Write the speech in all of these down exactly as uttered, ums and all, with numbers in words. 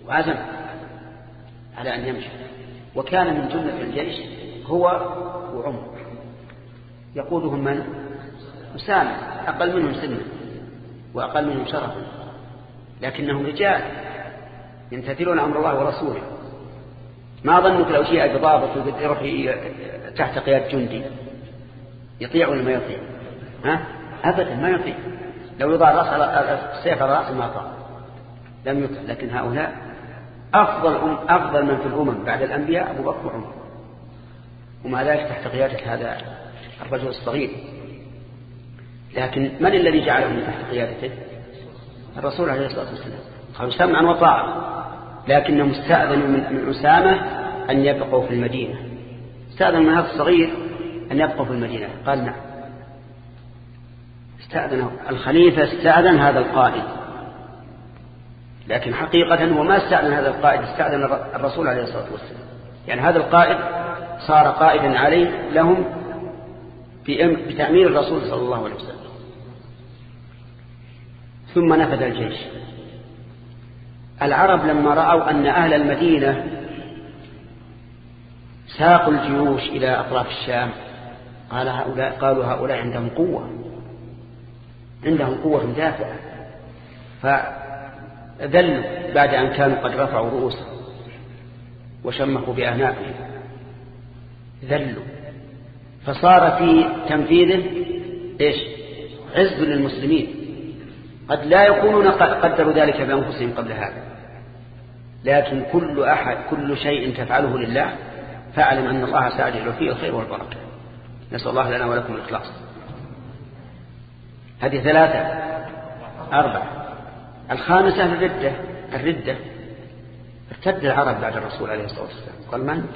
وعزم على أن يمشي. وكان من جملة الجيش هو وعمر، يقودهم من؟ أسامة، أقل منهم سنا وأقل منهم شرفا، لكنهم رجال يمتثلون أمر الله ورسوله. ما ظنك لو شيء بضابط ويروح تحت قيادة جندي يطيع ولا ما يطيع؟ ها؟ أبدا ما يطيع. لو يضع رأس على السيف على رأس ما طاع لم يطيع. لكن هؤلاء أفضل أم أفضل من في الأمم بعد الأنبياء أبو بكر وعمر، ومع ذلك تحت قيادة هذا الرجل الصغير. لكن من الذي جعلهم تحت قيادته؟ الرسول عليه الصلاة والسلام. قالوا سمعا وطاعة، لكنهم استأذنوا من أسامة أن يبقوا في المدينة. استأذن من هذا الصغير أن يبقوا في المدينة، قال نعم. استأذن الخليفة، استأذن هذا القائد، لكن حقيقة وما استأذن هذا القائد، استأذن الرسول عليه الصلاة والسلام. يعني هذا القائد صار قائدا عليه لهم بتأمير الرسول صلى الله عليه وسلم. ثم نفذ الجيش. العرب لما رأوا أن أهل المدينة ساقوا الجيوش إلى أطراف الشام قال هؤلاء قالوا هؤلاء عندهم قوة، عندهم قوة دافعة، فذلوا بعد أن كانوا قد رفعوا رؤوسهم وشمخوا بأعناقهم، ذلوا. فصار في تنفيذه إيش؟ عز للمسلمين. قد لا يكونون قدروا ذلك بأنفسهم قبل هذا، لكن كل أحد كل شيء تفعله لله فاعلم أن الله سيجعل فيه الخير والبركة. نسأل الله لنا ولكم الإخلاص. هذه ثلاثة. أربعة. الخامسة الردة. الردة ارتد العرب بعد الرسول عليه الصلاة والسلام، قال من؟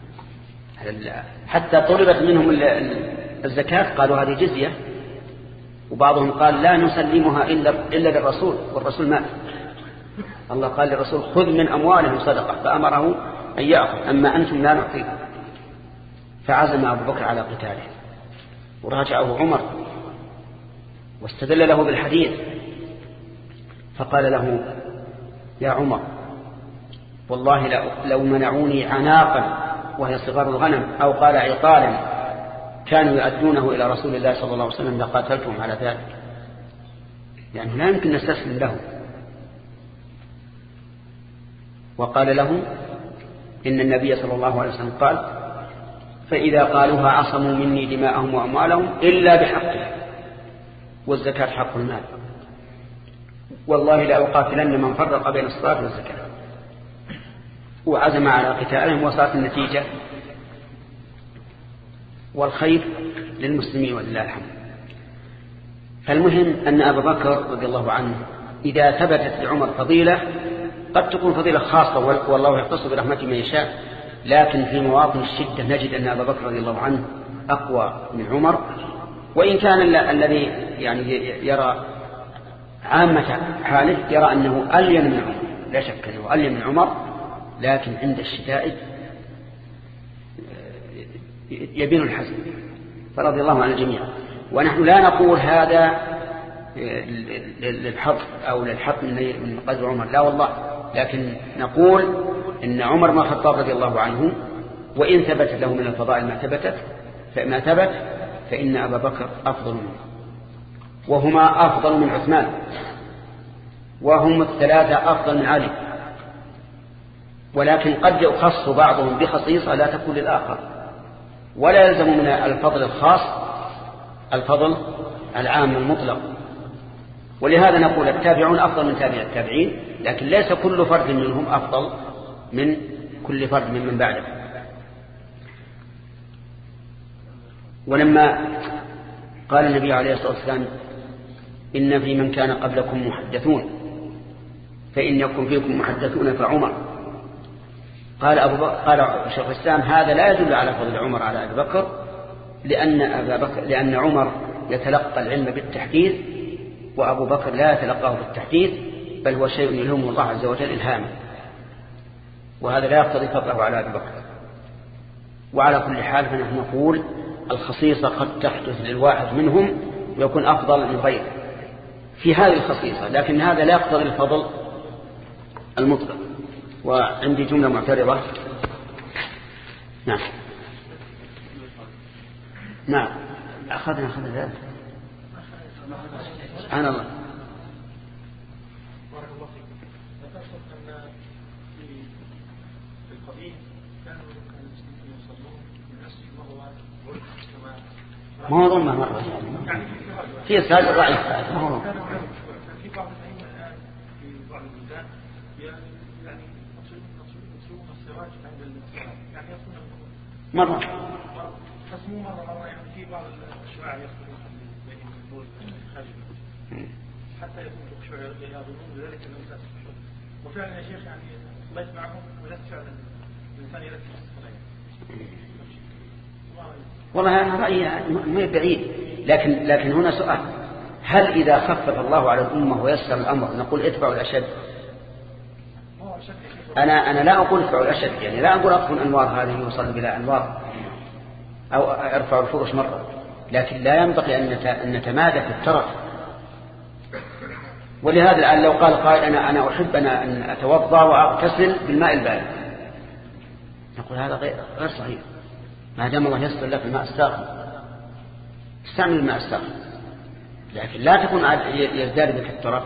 حتى طلبت منهم الزكاة قالوا هذه جزية، وبعضهم قال لا نسلمها إلا, إلا للرسول، والرسول مات. الله قال للرسول خذ من أموالهم صدقة، فأمره أن يأخذ، أما أنتم لا نعطيكم. فعزم أبو بكر على قتاله، وراجعه عمر واستدل له بالحديث، فقال له يا عمر والله لو منعوني عناقا وهي صغار الغنم أو قال عقالا كانوا يؤدونه إلى رسول الله صلى الله عليه وسلم لقاتلتهم على ذلك، يعني لا يمكن نستسلم له. وقال له إن النبي صلى الله عليه وسلم قال فإذا قالوها عصموا مني دماءهم وأموالهم إلا بحقها، والزكاة حق المال، والله لأقاتلن من فرق بين الصلاة والزكاة. وعزم على قتالهم، وصارت النتيجة والخير للمسلمين ولله الحمد. فالمهم أن أبا بكر رضي الله عنه إذا ثبتت لعمر فضيلة، قد تكون فضيلة خاصة والله يختص برحمته من يشاء، لكن في مواطن الشدة نجد أن أبا بكر رضي الله عنه أقوى من عمر. وإن كان الذي يعني يرى عامة حاله يرى أنه ألين من عمر، لا شك أنه ألين من عمر، لكن عند الشدائد يبين الحزن. فرضي الله عن الجميع. ونحن لا نقول هذا للحظ أو للحق من قدر عمر، لا والله، لكن نقول إن عمر بن الخطاب رضي الله عنه وإن ثبت له من الفضائل ما ثبتت فما ثبت فإن أبا بكر أفضل منه، وهما أفضل من عثمان، وهم الثلاثة أفضل من علي. ولكن قد يخص بعضهم بخصيصة لا تكون للآخر، ولا يلزم من الفضل الخاص الفضل العام المطلق. ولهذا نقول التابعون أفضل من تابع التابعين، لكن ليس كل فرد منهم أفضل من كل فرد من من بعده. ولما قال النبي عليه الصلاة والسلام إن في من كان قبلكم محدثون فإن يكن فيكم محدثون فعمر، قال أبو بكر قال شيخ الإسلام هذا لا يدل على فضل عمر على أبي بكر، لأن أبا بكر لأن عمر يتلقى العلم بالتحديث وأبو بكر لا يتلقاه بالتحديث، بل هو شيء يلهمه الله عز وجل إلهاما، وهذا لا يقتضي فضله على أبي بكر. وعلى كل حال فنحن نقول الخصيصة قد تحدث للواحد منهم ويكون أفضل من غيره في هذه الخصيصة، لكن هذا لا يقتضي الفضل المطلق. وعندي جملة معترضة. نعم نعم أخذنا أخذنا ذلك. سبحان الله. ما هو ظلمة مرة يعني في سؤال ضعيف ما هو في بعض الأئمة في بعض البلدان يعني يصومون السراج عند الصلاة يعني يصومون مرة يصومون مرة مرة يعني في بعض الشيوعية يصومون بين البول خارج حتى يكون الشيوعية يظنون بذلك أنه لا تفشل وفعلا يا شيخ يعني صليت معهم وجدت فعلا الإنسان يركز في الصلاة. والله أنا رأيي ما بعيد، لكن لكن هنا سؤال: هل إذا خفف الله على الأمة ويسر الأمر نقول اتبعوا الأشد؟ أنا أنا لا أقول اتبعوا الأشد، يعني لا أقول أطفوا الأنوار هذه وصلوا بلا أنوار أو ارفعوا الفرش مرة، لكن لا ينبغي أن نتمادى في الترف. ولهذا الآن لو قال قائل أنا أنا أحب أنا أن أتوضأ وأغتسل بالماء البارد، نقول هذا غير غير صحيح. ما دام الله يسر لك الماء الساخن استعمل الماء الساخن، لكن لا تكون يزداد بك الترف.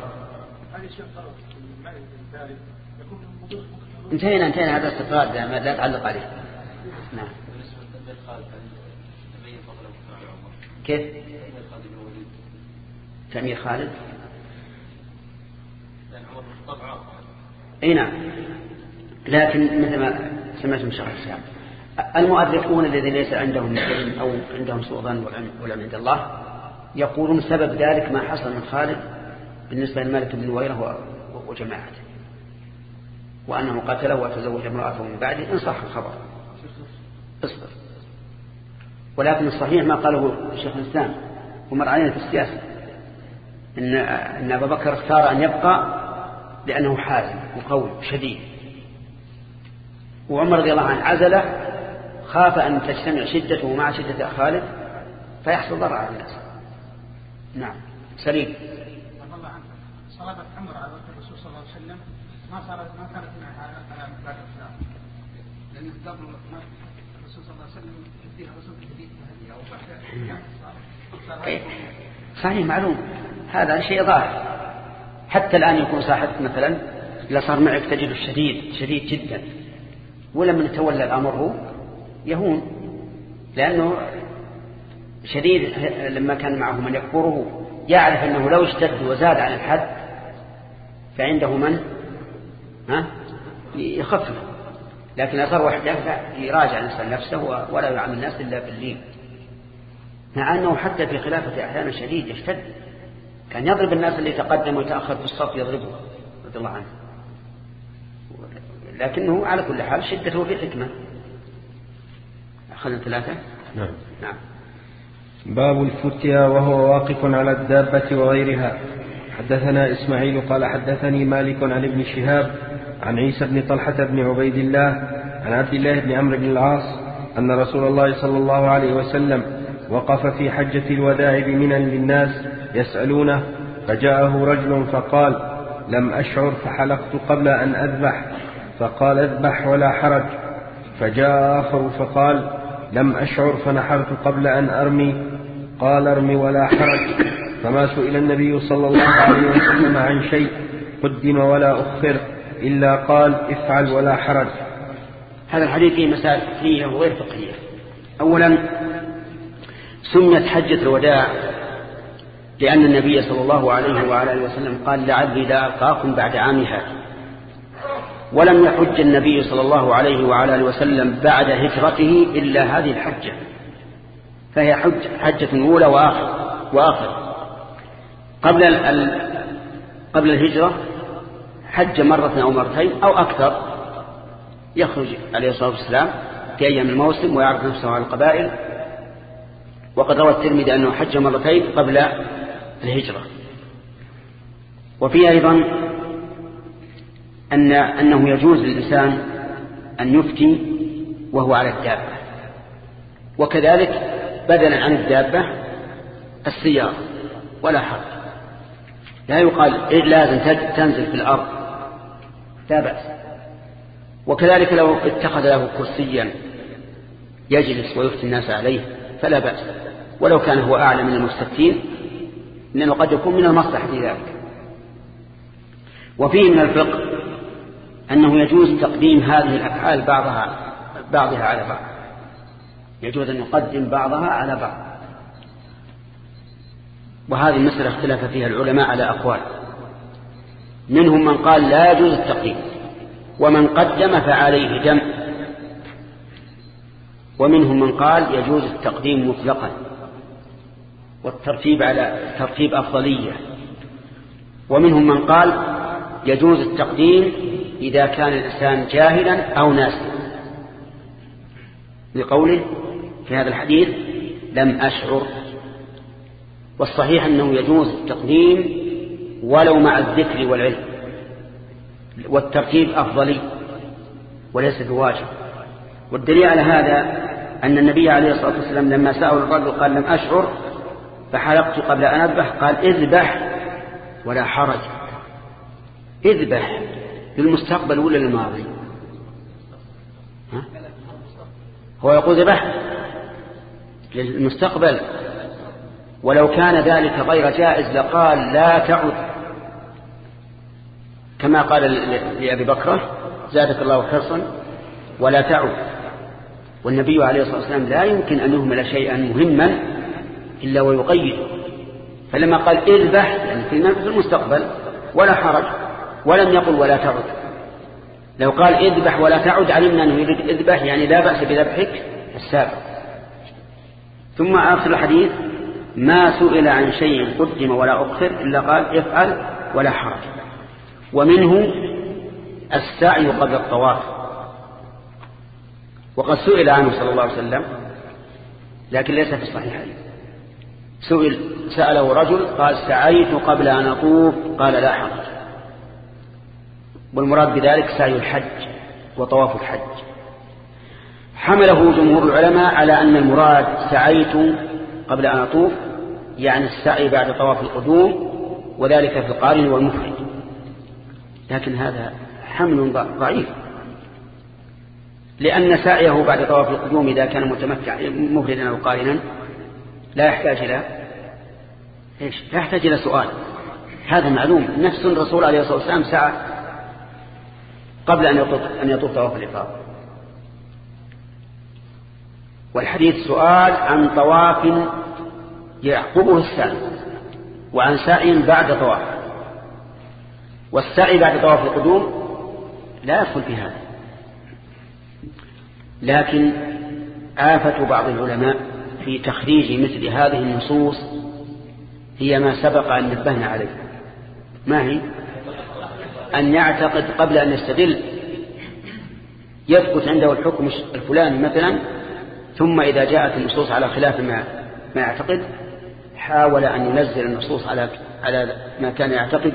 انتهينا انتهينا هذا استطراد لا تعلق عليه. نعم. كيف تأمير خالد؟ اي نعم، لكن مثل ما سمعت من شرح الإسلام المؤرخون الذين ليس عندهم علم أو عندهم سوء ظن والعلم عند الله يقولون سبب ذلك ما حصل من خالد بالنسبة لمالك بن نويرة وجماعته، وأنه قتله وتزوج امرأته من بعده إن صح الخبر. اصبر. ولكن الصحيح ما قاله شيخ الإسلام ومر علينا في السياسة إن, إن أبا بكر اختار أن يبقى لأنه حازم وقوي شديد، وعمر رضي الله عنه عزله خاف أن تجتمع شدته مع شدة خالد فيحصل ضرر على الناس. نعم. سليم. الله عنك صلاة عمر على وقت الرسول صلى الله عليه وسلم ما صارت ما كانت معها على بعد الإسلام، لأن قبل الرسول صلى الله عليه وسلم يديها رسول جديد هذه أو بعد. صحيح معلوم هذا شيء ظاهر. حتى الآن يكون صاحبك مثلا إذا صار معك تجده شديد شديد جدا، ولما تولى الأمر هو يهون، لأنه شديد. لما كان معه من يكبره يعرف أنه لو اشتد وزاد عن الحد فعنده من ها يخفف، لكن أصار واحد يراجع الإنسان نفسه ولا يعامل الناس إلا باللين، مع أنه حتى في خلافة أحيانا شديد يشتد، كان يضرب الناس اللي تقدم وتأخر في الصف يضربه رضي الله عنه، لكنه على كل حال شدته في حكمة. أخذنا ثلاثة. نعم. نعم. باب الفتيا وهو واقف على الدابة وغيرها. حدثنا إسماعيل قال حدثني مالك عن ابن شهاب عن عيسى بن طلحة بن عبيد الله عن عبد الله بن عمرو بن العاص أن رسول الله صلى الله عليه وسلم وقف في حجة الوداع بمنى للناس يسألونه، فجاءه رجل فقال: لم أشعر فحلقت قبل أن أذبح، فقال: اذبح ولا حرج. فجاء آخر فقال: لم أشعر فنحرت قبل أن أرمي، قال: ارمي ولا حرج. فما سئل النبي صلى الله عليه وسلم عن شيء قدم ولا أخر إلا قال: افعل ولا حرج. هذا الحديث فيه مسائل فقهية وغير فقهية. أولا سميت حجة الوداع لأن النبي صلى الله عليه وعلى آله وسلم قال: لعلي لا ألقاكم بعد عامي هذا. ولم يحج النبي صلى الله عليه وعلى آله وسلم بعد هجرته إلا هذه الحجة، فهي حج حجة أولى وآخر وآخر. قبل ال... قبل الهجرة حج مرة أو مرتين أو أكثر، يخرج عليه الصلاة والسلام في أيام الموسم ويعرض نفسه على القبائل. وقد روى الترمذي أنه حج مرتين قبل الهجرة. وفيه أيضا أن أنه يجوز للإنسان أن يفتي وهو على الدابة، وكذلك بدلا عن الدابة السيارة ولا حرج. لا يقال إيه لازم تنزل في الأرض، لا بأس، وكذلك لو اتخذ له كرسيا يجلس ويفتي الناس عليه فلا بأس، ولو كان هو أعلى من المستفتين، لأنه قد يكون من المصلحة في ذلك. وفيه من الفقه أنه يجوز تقديم هذه الأفعال بعضها بعضها على بعض، يجوز أن يقدم بعضها على بعض. وهذه المسألة اختلف فيها العلماء على أقوال، منهم من قال لا يجوز التقديم، ومن قدم فعليه دم، ومنهم من قال يجوز التقديم مطلقا والترتيب على ترتيب أفضلية، ومنهم من قال يجوز التقديم إذا كان الإنسان جاهلا أو ناسيا، لقوله في هذا الحديث لم أشعر. والصحيح أنه يجوز التقديم ولو مع الذكر والعلم، والترتيب أفضلي وليس بواجب. والدليل على هذا أن النبي عليه الصلاة والسلام لما سأل الرجل قال لم أشعر فحلقت قبل أن أذبح، قال اذبح ولا حرج. اذبح للمستقبل ولا للماضي؟ ها؟ هو يقول ذبح للمستقبل، ولو كان ذلك غير جائز لقال لا تعد، كما قال لأبي بكرة زادك الله حرصا ولا تعد. والنبي عليه الصلاة والسلام لا يمكن أن يهمل شيئا مهما إلا ويقيده، فلما قال اذبح يعني في المستقبل ولا حرج، ولم يقل ولا تعد. لو قال اذبح ولا تعد علمنا أنه يريد اذبح يعني لا بأس بذبحك السابق. ثم آخر الحديث ما سئل عن شيء قدم ولا أخر إلا قال افعل ولا حرج. ومنه السعي قبل الطواف، وقد سئل عنه صلى الله عليه وسلم لكن ليس في الصحيحين. سئل سأله رجل قال سعيت قبل أن أطوف، قال لا حرج. والمراد بذلك سعي الحج وطواف الحج. حمله جمهور العلماء على أن المراد سعيت قبل أن أطوف يعني السعي بعد طواف القدوم، وذلك في القارن والمفرد، لكن هذا حمل ضعيف، لأن سعيه بعد طواف القدوم إذا كان متمتع مفردا أو قارنا لا يحتاج إلى إيش؟ لا يحتاج إلى سؤال، هذا معلوم. نفس الرسول عليه الصلاة والسلام سعى قبل أن يطوف أن يطوف طواف الإفاضة. والحديث سؤال عن طواف يعقبه السعي، وعن سعي بعد طواف، والسعي بعد طواف القدوم لا يدخل في هذا. لكن آفة بعض العلماء في تخريج مثل هذه النصوص هي ما سبق أن نبهنا عليه. ما هي؟ أن يعتقد قبل أن يستدل، يثبت عنده الحكم الفلاني مثلا، ثم إذا جاءت النصوص على خلاف ما ما يعتقد حاول أن ينزل النصوص على على ما كان يعتقده.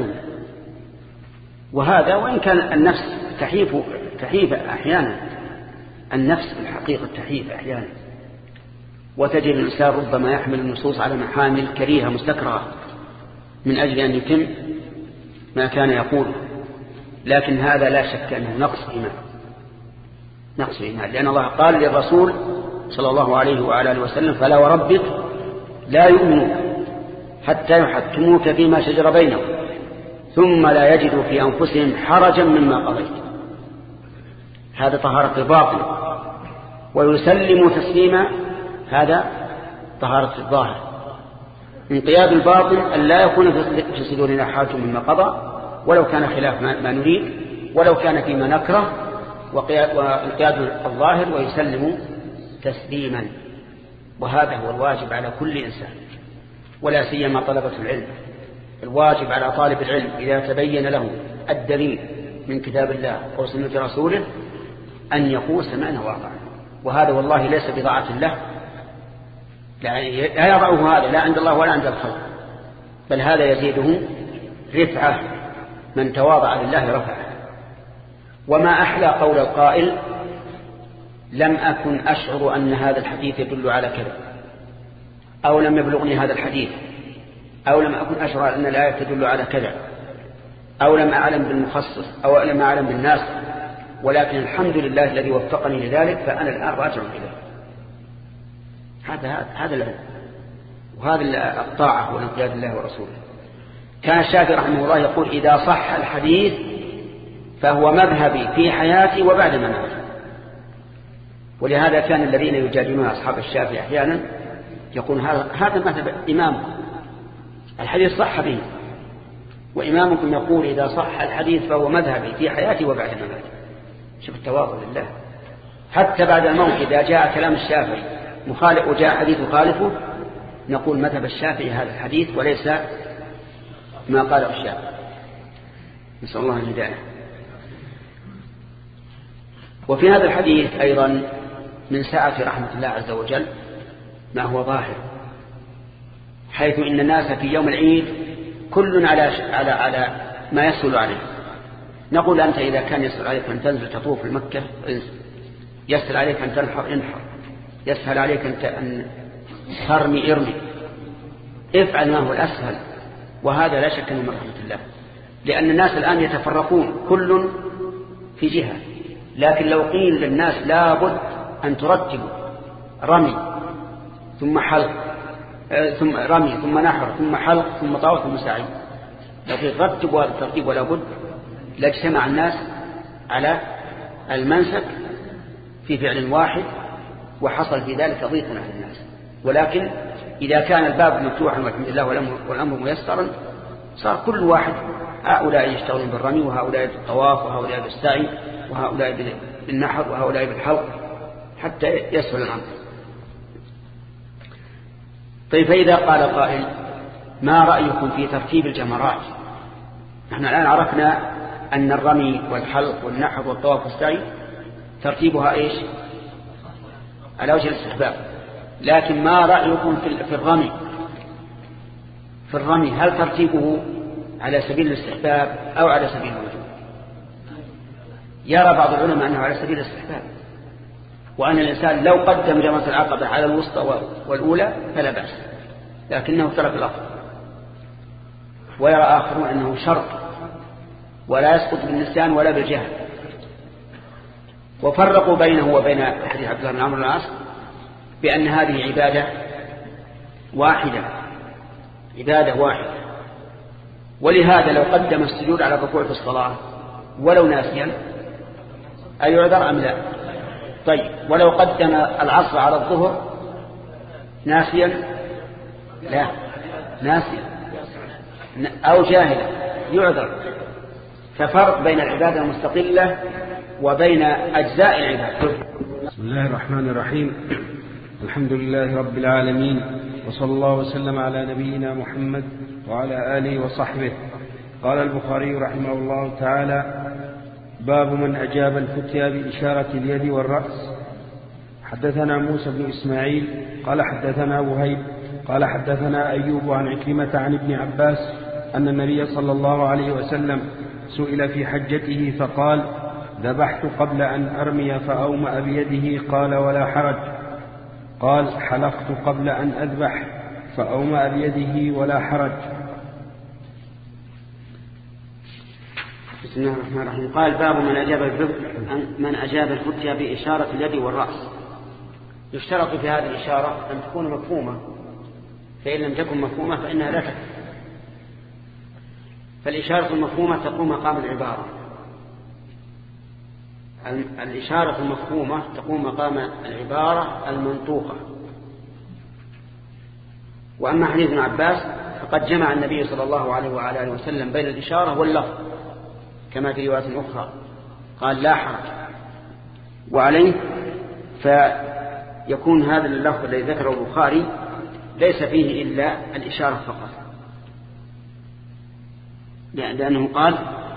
وهذا وإن كان النفس تحيف تحيف أحيانا، النفس الحقيقة تحيف أحيانا، وتجد الإنسان ربما يحمل النصوص على محامل كريهة مستكرهة من أجل أن يتم ما كان يقوله، لكن هذا لا شك أنه نقص إيمان، نقص إيمان، لأن الله قال للرسول صلى الله عليه وعلى وسلم فلا وربك لا يؤمنون حتى يحكموك فيما شجر بينهم ثم لا يجدوا في أنفسهم حرجا مما قضيت. هذا طهارة الباطن، ويسلموا تسليما هذا طهارة الظاهر. انقياد الباطن أن لا يكون في صدورنا حاجة مما قضى، ولو كان خلاف ما نريد، ولو كان فيما نكره، وانقياد الظاهر ويسلم تسليما. وهذا هو الواجب على كل إنسان، ولا سيما طلبة العلم. الواجب على طالب العلم إذا تبين له الدليل من كتاب الله وسنة رسوله أن يقول سمعنا وأطعنا. وهذا والله ليس بضاعة له، لا يضعه هذا لا عند الله ولا عند الخلق، بل هذا يزيده رفعة، من تواضع لله رفعه. وما أحلى قول القائل لم أكن أشعر أن هذا الحديث يدل على كذا، أو لم يبلغني هذا الحديث، أو لم أكن أشعر أن الآية تدل على كذا، أو لم أعلم بالمخصص، أو لم أعلم بالناس. ولكن الحمد لله الذي وفقني لذلك، فأنا الآن راجع إليه. هذا هذا العلم وهذا الطاعة والانقياد لله ورسوله. كان الشافعي رحمه الله يقول: إذا صح الحديث فهو مذهبي في حياتي وبعد مماتي. ولهذا كان الذين يجادلون أصحاب الشافعي أحيانا يقول: هذا مذهب إمامكم، الحديث صح به، وإمامكم يقول: إذا صح الحديث فهو مذهبي في حياتي وبعد مماتي. شوف التواضع لله. حتى بعد الموت إذا جاء كلام الشافعي مخالف وجاء حديث خالفه نقول مذهب الشافعي هذا الحديث وليس ما قاله الشافعي. نسأل الله الهداية. وفي هذا الحديث أيضا من سعة رحمة الله عز وجل ما هو ظاهر، حيث إن الناس في يوم العيد كل على على على ما يسهل عليه. نقول: أنت إذا كان يسهل عليك أن تنزل تطوف في مكة يسهل عليك أن تنحر انحر، يسهل عليك أن ترمي ارمي، افعل ما هو الأسهل. وهذا لا شك من رحمة الله، لأن الناس الآن يتفرقون كل في جهة. لكن لو قيل للناس لابد أن ترتبوا رمي ثم حلق ثم رمي ثم نحر ثم حلق ثم طواف ثم سعي، لكن رتبوا هذا الترتيب ولا بد لاجتمع الناس على المنسك في فعل واحد وحصل في ذلك ضيق على الناس. ولكن إذا كان الباب مفتوحا والحمد لله والأمر ميسرا صار كل واحد، هؤلاء يشتغلون بالرمي وهؤلاء بالطواف وهؤلاء بالسعي وهؤلاء بالنحر وهؤلاء بالحلق حتى يسهل الأمر. طيب، فإذا قال قائل: ما رأيكم في ترتيب الجمرات؟ نحن الآن عرفنا أن الرمي والحلق والنحر والطواف والسعي ترتيبها إيش؟ على وجه الاستحباب. لكن ما رأيكم في الرمي؟ في الرمي هل ترتيبه على سبيل الاستحباب أو على سبيل الوجوب؟ يرى بعض العلماء أنه على سبيل الاستحباب، وأن الإنسان لو قدم جمرة العقبة على الوسطى والأولى فلا بأس، لكنه ترك الأفضل. ويرى آخرون أنه شرط ولا يسقط بالنسيان ولا بالجهل. وفرقوا بينه وبين حديث عبد الله بن عمرو بن العاص بأن هذه عبادة واحدة، عبادة واحدة. ولهذا لو قدم السجود على الركوع في الصلاة ولو ناسيا أيعذر أم لا؟ طيب، ولو قدم العصر على الظهر ناسيا؟ لا، ناسيا أو جاهلا يعذر. ففرق بين العبادة المستقلة وبين أجزاء العبادة. بسم الله الرحمن الرحيم. الحمد لله رب العالمين، وصلى الله وسلم على نبينا محمد وعلى آله وصحبه. قال البخاري رحمه الله تعالى: باب من أجاب الفتيا بإشارة اليد والرأس. حدثنا موسى بن إسماعيل قال حدثنا وهيب قال حدثنا أيوب عن عكرمة عن ابن عباس أن النبي صلى الله عليه وسلم سئل في حجته فقال: ذبحت قبل أن أرمي فأومأ بيده، قال: ولا حرج. قال: حلقت قبل أن أذبح فأومأ بيده، ولا حرج. بسم الله الرحمن الرحيم. قال: باب من أجاب من أجاب الفتيا بإشارة اليد والرأس. يشترط في هذه الإشارة أن تكون مفهومة، فإن لم تكن مفهومة فإنها لا تكفي. فالإشارة المفهومة تقوم مقام العبارة، الإشارة المفهومة تقوم مقام العبارة المنطوقة. وأما حديث ابن عباس فقد جمع النبي صلى الله عليه وعلى آله وسلم بين الإشارة واللفظ كما في رواية أخرى، قال: لا حرج. وعليه فيكون هذا اللفظ الذي ذكره البخاري ليس فيه إلا الإشارة فقط، لأنه قال: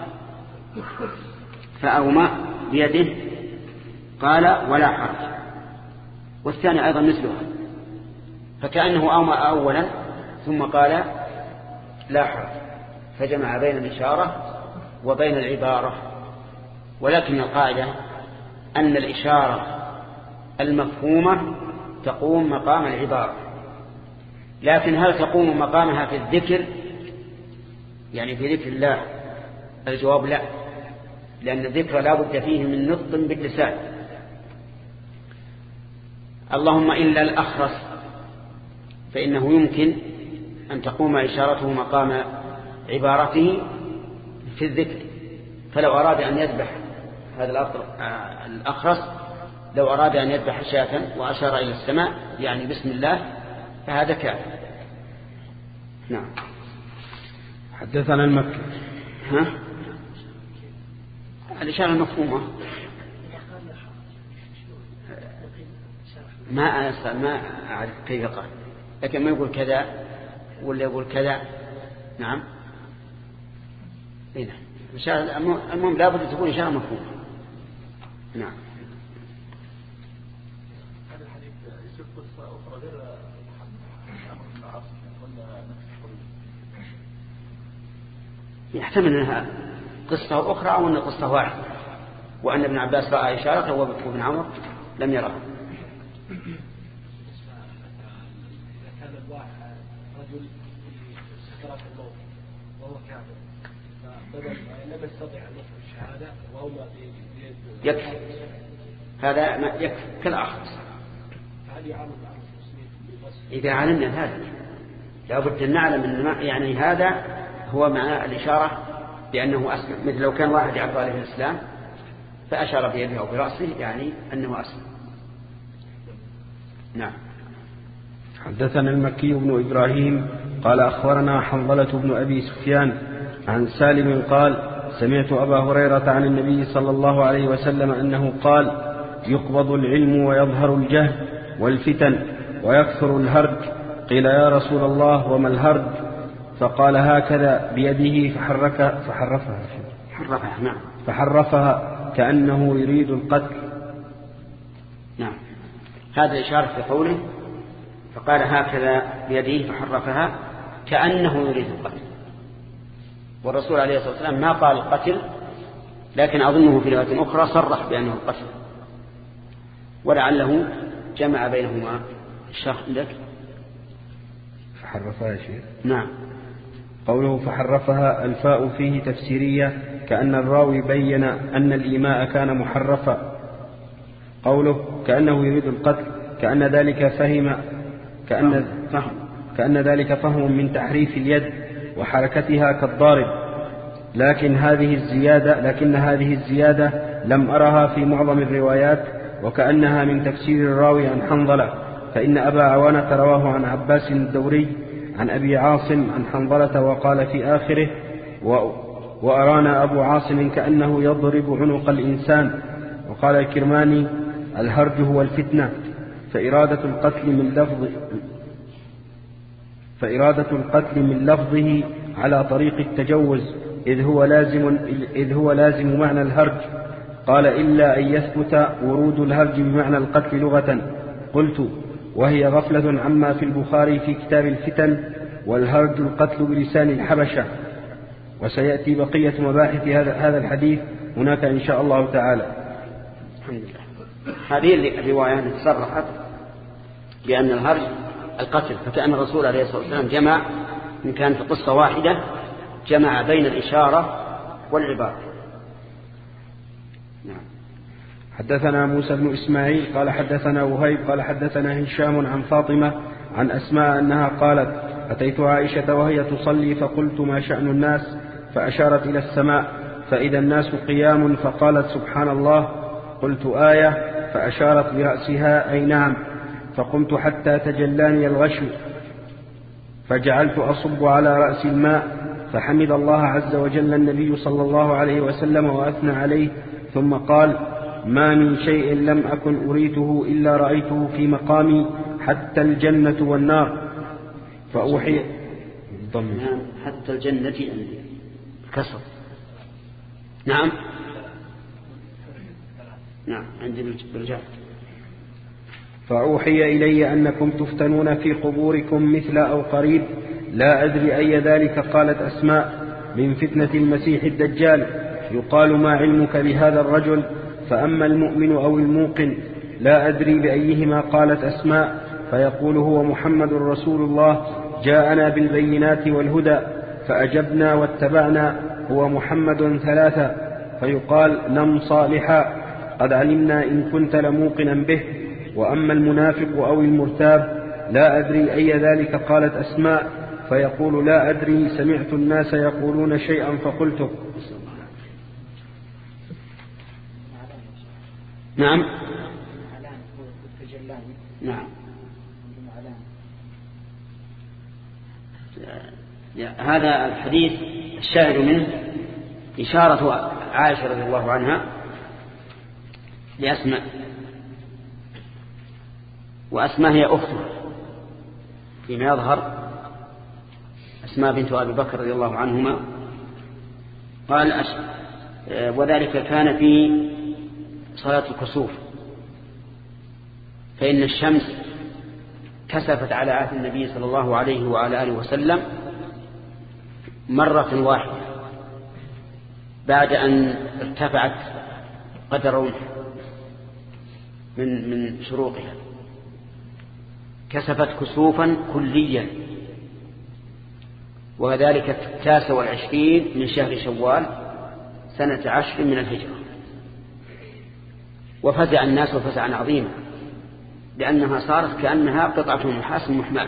فأومأ بيده، قال: ولا حرج. والثاني أيضا مثلها، فكأنه أومأ أولا ثم قال: لا حرج، فجمع بين الإشارة وبين العبارة. ولكن القاعدة أن الإشارة المفهومة تقوم مقام العبارة، لكن هل تقوم مقامها في الذكر، يعني في ذكر الله؟ الجواب لا، لأن الذكر لا بد فيه من نطق باللسان. اللهم إلا الأخرس فإنه يمكن أن تقوم إشارته مقام عبارته في الذكر، فلو أراد أن يذبح هذا الأخرس، لو أراد أن يذبح شاة وأشار إلى السماء يعني بسم الله فهذا كافر. نعم. حدثنا المكي. ها؟ الإشارة المفهومة ما أسأل ما أعرف كيف قال، لكن ما يقول كذا ولا يقول كذا. نعم. إيه المهم لا بد تكون إشارة مفهومة. نعم. هذا الحديث يصير قصة أخرى غير عمرو بن العاص ولا نفس القضية؟ يحتمل أنها قصة أخرى أو أن قصة واحدة، وأن ابن عباس رأى إشارة وابن عمر لم يرها. إذا كان الواحد رجل في سكرات الموت وهو كافر فبدل ما لم يستطيع أن يخرج الشهادة وهو يكفي هذا ما يكفي كالآخر. إذا علمنا هذا لابد أن نعلم أن يعني هذا هو معنى الإشارة بأنه أسلم، مثل لو كان واحد يعرض عليه الإسلام فأشار بيده أو برأسه يعني أنه أسلم. نعم. حدثنا المكي بن إبراهيم قال أخبرنا حنظلة بن أبي سفيان عن سالم قال سمعت أبا هريرة عن النبي صلى الله عليه وسلم أنه قال يقبض العلم ويظهر الجهل والفتن ويكثر الهرج. قيل يا رسول الله وما الهرج؟ فقال هكذا بيده فحرك فحرفها حرفها نعم فحرفها كأنه يريد القتل. نعم. هذا إشارة في قوله فقال هكذا بيده فحرفها كأنه يريد القتل، والرسول عليه الصلاة والسلام ما قال القتل، لكن أظنه في رواية أخرى صرح بأنه القتل، ولعله جمع بينهما. الشرح لك فحرفها شيء. نعم. قوله فحرفها الفاء فيه تفسيرية كأن الراوي بين أن الإيماء كان محرفا. قوله كأنه يريد القتل كأن ذلك فهم كأن, فهم كأن ذلك فهم من تحريف اليد وحركتها كالضارب، لكن هذه الزيادة لكن هذه الزيادة لم أرها في معظم الروايات، وكأنها من تفسير الراوي عن حنظلة، فإن أبا عوانة رواه عن عباس الدوري عن أبي عاصم عن حنظلة وقال في آخره وأرانا أبو عاصم كأنه يضرب عنق الإنسان. وقال الكرماني الهرج هو الفتنة، فإرادة القتل من لفظ فإرادة القتل من لفظه على طريق التجوز إذ هو لازم إذ هو لازم معنى الهرج. قال إلا أن يثبت ورود الهرج بمعنى القتل لغة. قلت وهي غفلة عما في البخاري في كتاب الفتن، والهرج القتل بلسان الحبشة. وسيأتي بقية مباحث هذا هذا الحديث هناك إن شاء الله تعالى. هذه الرواية تصرحت بأن الهرج القتل، فكأن الرسول عليه الصلاة والسلام جمع إن كان في قصة واحدة جمع بين الإشارة والعبارة. نعم. حدثنا موسى بن إسماعيل قال حدثنا وهيب قال حدثنا هشام عن فاطمة عن أسماء أنها قالت أتيت عائشة وهي تصلي فقلت ما شأن الناس؟ فأشارت إلى السماء فإذا الناس قيام فقالت سبحان الله. قلت آية؟ فأشارت برأسها أي نعم. فقمت حتى تجلاني الغشم فجعلت أصب على رأس الماء، فحمد الله عز وجل النبي صلى الله عليه وسلم وأثنى عليه، ثم قال ما من شيء لم أكن أريته إلا رأيته في مقامي حتى الجنة والنار. فأوحي حتى الجنة عندي كسر. نعم نعم عندي بالجهل. فأوحي إلي أنكم تفتنون في قبوركم مثل أو قريب، لا أدري أي ذلك. قالت أسماء من فتنة المسيح الدجال. يقال ما علمك بهذا الرجل؟ فأما المؤمن أو الموقن لا أدري بأيهما. قالت أسماء فيقول هو محمد رسول الله جاءنا بالبينات والهدى فأجبنا واتبعنا، هو محمد ثلاثة. فيقال نم صالحا قد علمنا إن كنت لموقنا به. وأما المنافق أو المرتاب لا أدري أي ذلك قالت أسماء، فيقول لا أدري سمعت الناس يقولون شيئا فقلته. نعم نعم هذا الحديث الشاهد منه إشارة عائشة رضي الله عنها لأسماء، وأسماء هي أخته فيما يظهر، أسماء بنت أبي بكر رضي الله عنهما. قال وذلك كان في صلاة الكسوف، فإن الشمس كسفت على عهد النبي صلى الله عليه وعلى آله وسلم مرة واحدة بعد أن ارتفعت قدر من من شروقها، كسفت كسوفا كليا، وذلك التاسع والعشرين من شهر شوال سنة عشر من الهجرة. وفزع الناس فزعا عظيما، لأنها صارت كأنها قطعة نحاس محماة،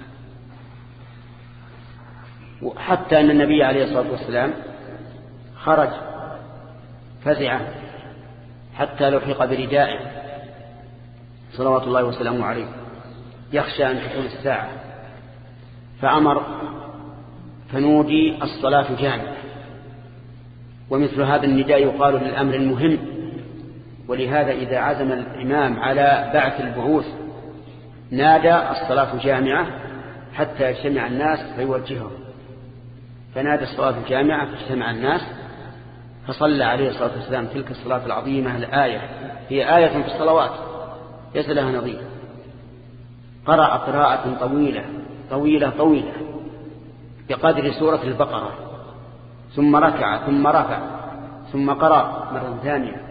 حتى أن النبي عليه الصلاة والسلام خرج فزعا حتى لحق بردائه صلوات الله وسلامه عليه، يخشى أن تكون الساعة، فأمر فنودي الصلاة جامعة. ومثل هذا النداء يقال للأمر المهم، ولهذا إذا عزم الإمام على بعث البعوث نادى الصلاة جامعة حتى يجتمع الناس فيوجههم، فنادى الصلاة الجامعة فاجتمع الناس، فصلى عليه الصلاة والسلام تلك الصلاة العظيمة الآية، هي آية في الصلوات ليس لها نظير، قرأ قراءة طويلة طويلة طويلة بقدر سورة البقرة، ثم ركع ثم رفع ثم قرأ مرة ثانية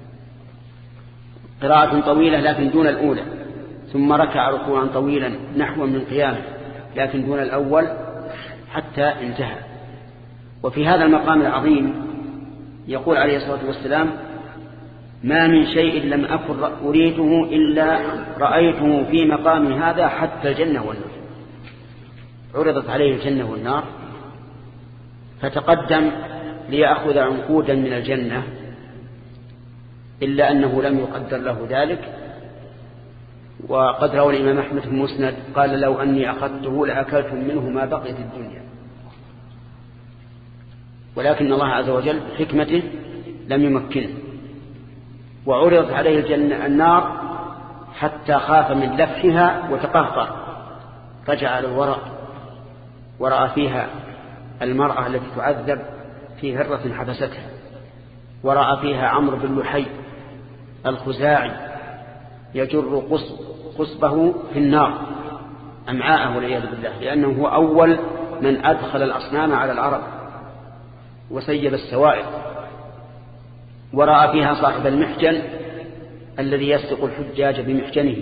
قراءة طويلة لكن دون الأولى، ثم ركع ركوعا طويلا نحو من قيامه لكن دون الأول حتى انتهى. وفي هذا المقام العظيم يقول عليه الصلاة والسلام ما من شيء لم أكن أريده إلا رأيته في مقام هذا حتى الجنة والنار. عرضت عليه الجنة والنار فتقدم ليأخذ عنقودا من الجنة، إلا أنه لم يقدر له ذلك. وقد روى الإمام أحمد في المسند قال لو أني أخذته لأكلت منه ما بقيت الدنيا، ولكن الله عز وجل بحكمته لم يمكنه. وعرضت عليه الجنة النار حتى خاف من لفحها وتقهقر، رجع على الوراء ورأى فيها المرأة التي تعذب في هرة حبستها، ورأى فيها عمرو بن لحي الخزاعي يجر قصبه في النار أمعاءه والعياذ بالله، لأنه هو أول من أدخل الأصنام على العرب وسيب السوائل. ورأى فيها صاحب المحجن الذي يسرق الحجاج بمحجنه،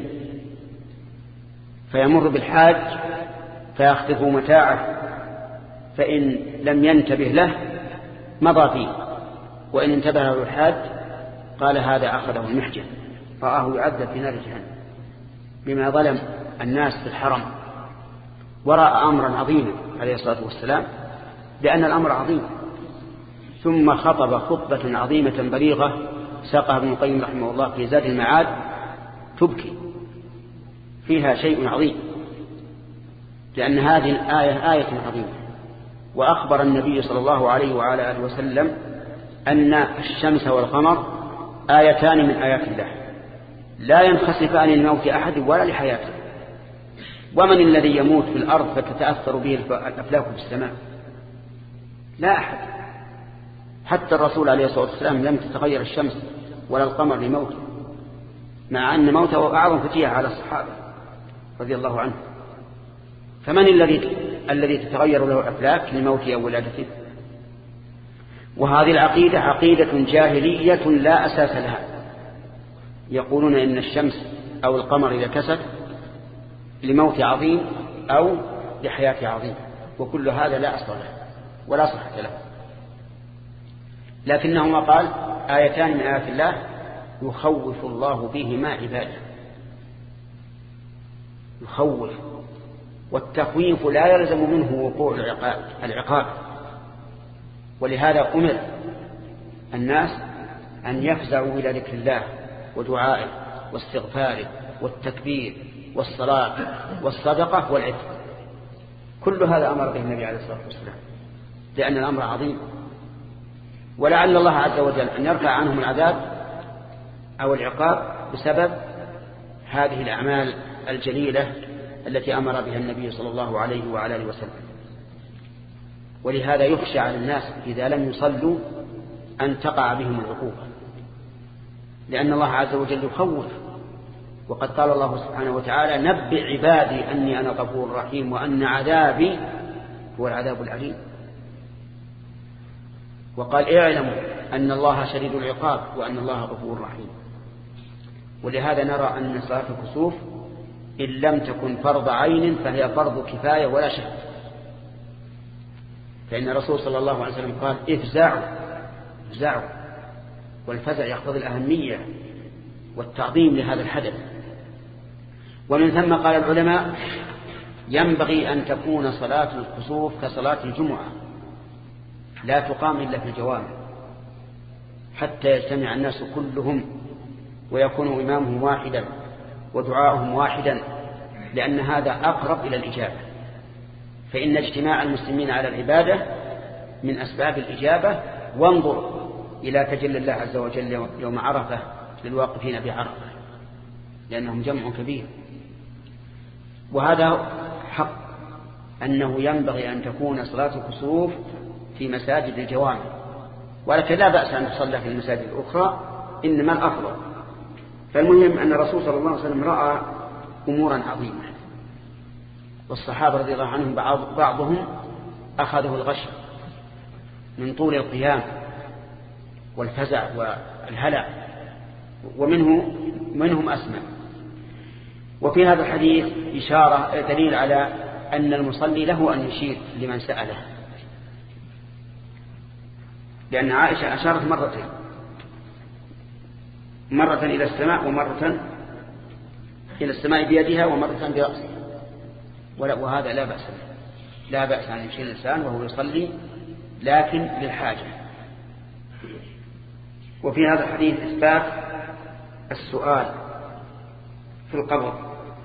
فيمر بالحاج فيخطف متاعه، فإن لم ينتبه له مضى فيه، وإن انتبه له الحاج قال هذا أخذه المحجن، رآه يعذب في نار جهنم بما ظلم الناس في الحرم. ورأى أمرا عظيما عليه الصلاة والسلام، لأن الأمر عظيم. ثم خطب خطبة عظيمة بليغة ساقها ابن القيم رحمه الله في زاد المعاد تبكي، فيها شيء عظيم، لأن هذه الآية آية عظيمة. وأخبر النبي صلى الله عليه وعلى آله وسلم أن الشمس والقمر آيتان من آيات الله لا ينخسفان لموت أحد ولا لحياته. ومن الذي يموت في الأرض فتتأثر به الأفلاك في السماء؟ لا أحد. حتى الرسول عليه الصلاة والسلام لم تتغير الشمس ولا القمر لموته، مع أن موته أعظم فتية على الصحابة رضي الله عنه. فمن الذي الذي تتغير له الأفلاك لموته أو ولادته؟ وهذه العقيدة عقيدة جاهلية لا أساس لها. يقولون إن الشمس أو القمر إذا كست لموت عظيم أو لحياة عظيم، وكل هذا لا أصل له ولا صحة له. لكنهما قال آيتان من آيات الله يخوف الله بهما عباده. يخوف، والتخويف لا يلزم منه وقوع العقاب، ولهذا أمر الناس أن يفزعوا إلى ذكر الله ودعائه واستغفاره والتكبير والصلاة والصدقة والعتق. كل هذا أمر به النبي عليه الصلاة والسلام، لأن الأمر عظيم، ولعل الله عز وجل أن يرفع عنهم العذاب أو العقاب بسبب هذه الأعمال الجليلة التي أمر بها النبي صلى الله عليه وعلى آله وسلم. ولهذا يخشى على الناس إذا لم يصلوا أن تقع بهم العقوبة، لأن الله عز وجل يخوف، وقد قال الله سبحانه وتعالى نبئ عبادي أني أنا غفور رحيم وأن عذابي هو العذاب العليم. وقال اعلموا أن الله شديد العقاب وأن الله غفور رحيم. ولهذا نرى أن صلاة الكسوف إن لم تكن فرض عين فهي فرض كفاية ولا شك، فإن الرسول صلى الله عليه وسلم قال افزعوا افزعوا، والفزع يقتضي الأهمية والتعظيم لهذا الحدث. ومن ثم قال العلماء ينبغي أن تكون صلاة الكسوف كصلاة الجمعة، لا تقام إلا في الجوامع حتى يجتمع الناس كلهم ويكون إمامهم واحدا ودعاؤهم واحدا، لأن هذا أقرب إلى الإجابة. فإن اجتماع المسلمين على العبادة من أسباب الإجابة. وانظر إلى تجلي الله عز وجل يوم عرفة للواقفين بعرفة، لأنهم جمع كبير. وهذا حق أنه ينبغي أن تكون صلاة الكسوف في مساجد الجوامع، ولكن لا بأس أن تصلى في المساجد الأخرى، إنما الأفضل. فالمهم أن الرسول صلى الله عليه وسلم رأى أمورا عظيمة، والصحابة رضي الله عنهم بعض بعضهم أخذه الغش من طول القيام والفزع والهلع، ومنه منهم أسمع. وفي هذا الحديث إشارة دليل على أن المصلي له أن يشير لمن سأله، لأن عائشة أشارت مرتين، مرة إلى السماء ومرة إلى السماء بيدها ومرة برأسها، وهذا لا بأس لا بأس أن يشير الإنسان وهو يصلي، لكن للحاجة. وفي هذا الحديث إثبات السؤال في القبر،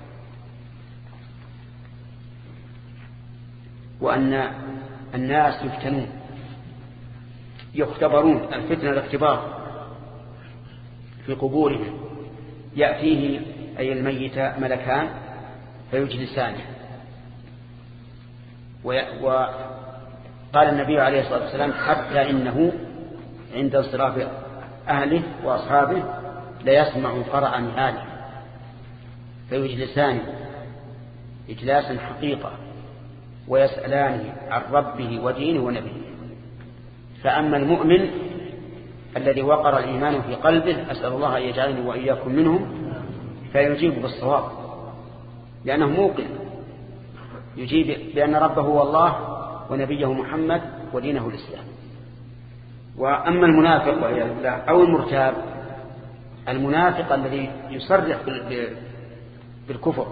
وأن الناس يفتنون يختبرون. الفتنة الاختبار في قبورهم، يأتيه أي الميت ملكان فيجلسانه. وقال النبي عليه الصلاة والسلام حتى إنه عند انصراف أهله وأصحابه ليسمع قرع نعاله فيجلسانه إجلاسا حقيقة ويسألانه عن ربه ودينه ونبيه. فأما المؤمن الذي وقر الإيمان في قلبه، أسأل الله أن يجعلني وإياكم منهم، فيجيب بالصواب لأنه موقن، يجيب بأن ربه هو الله ونبيه محمد ودينه الإسلام. وأما المنافق والعياذ بالله أو المرتاب، المنافق الذي يصرح بالكفر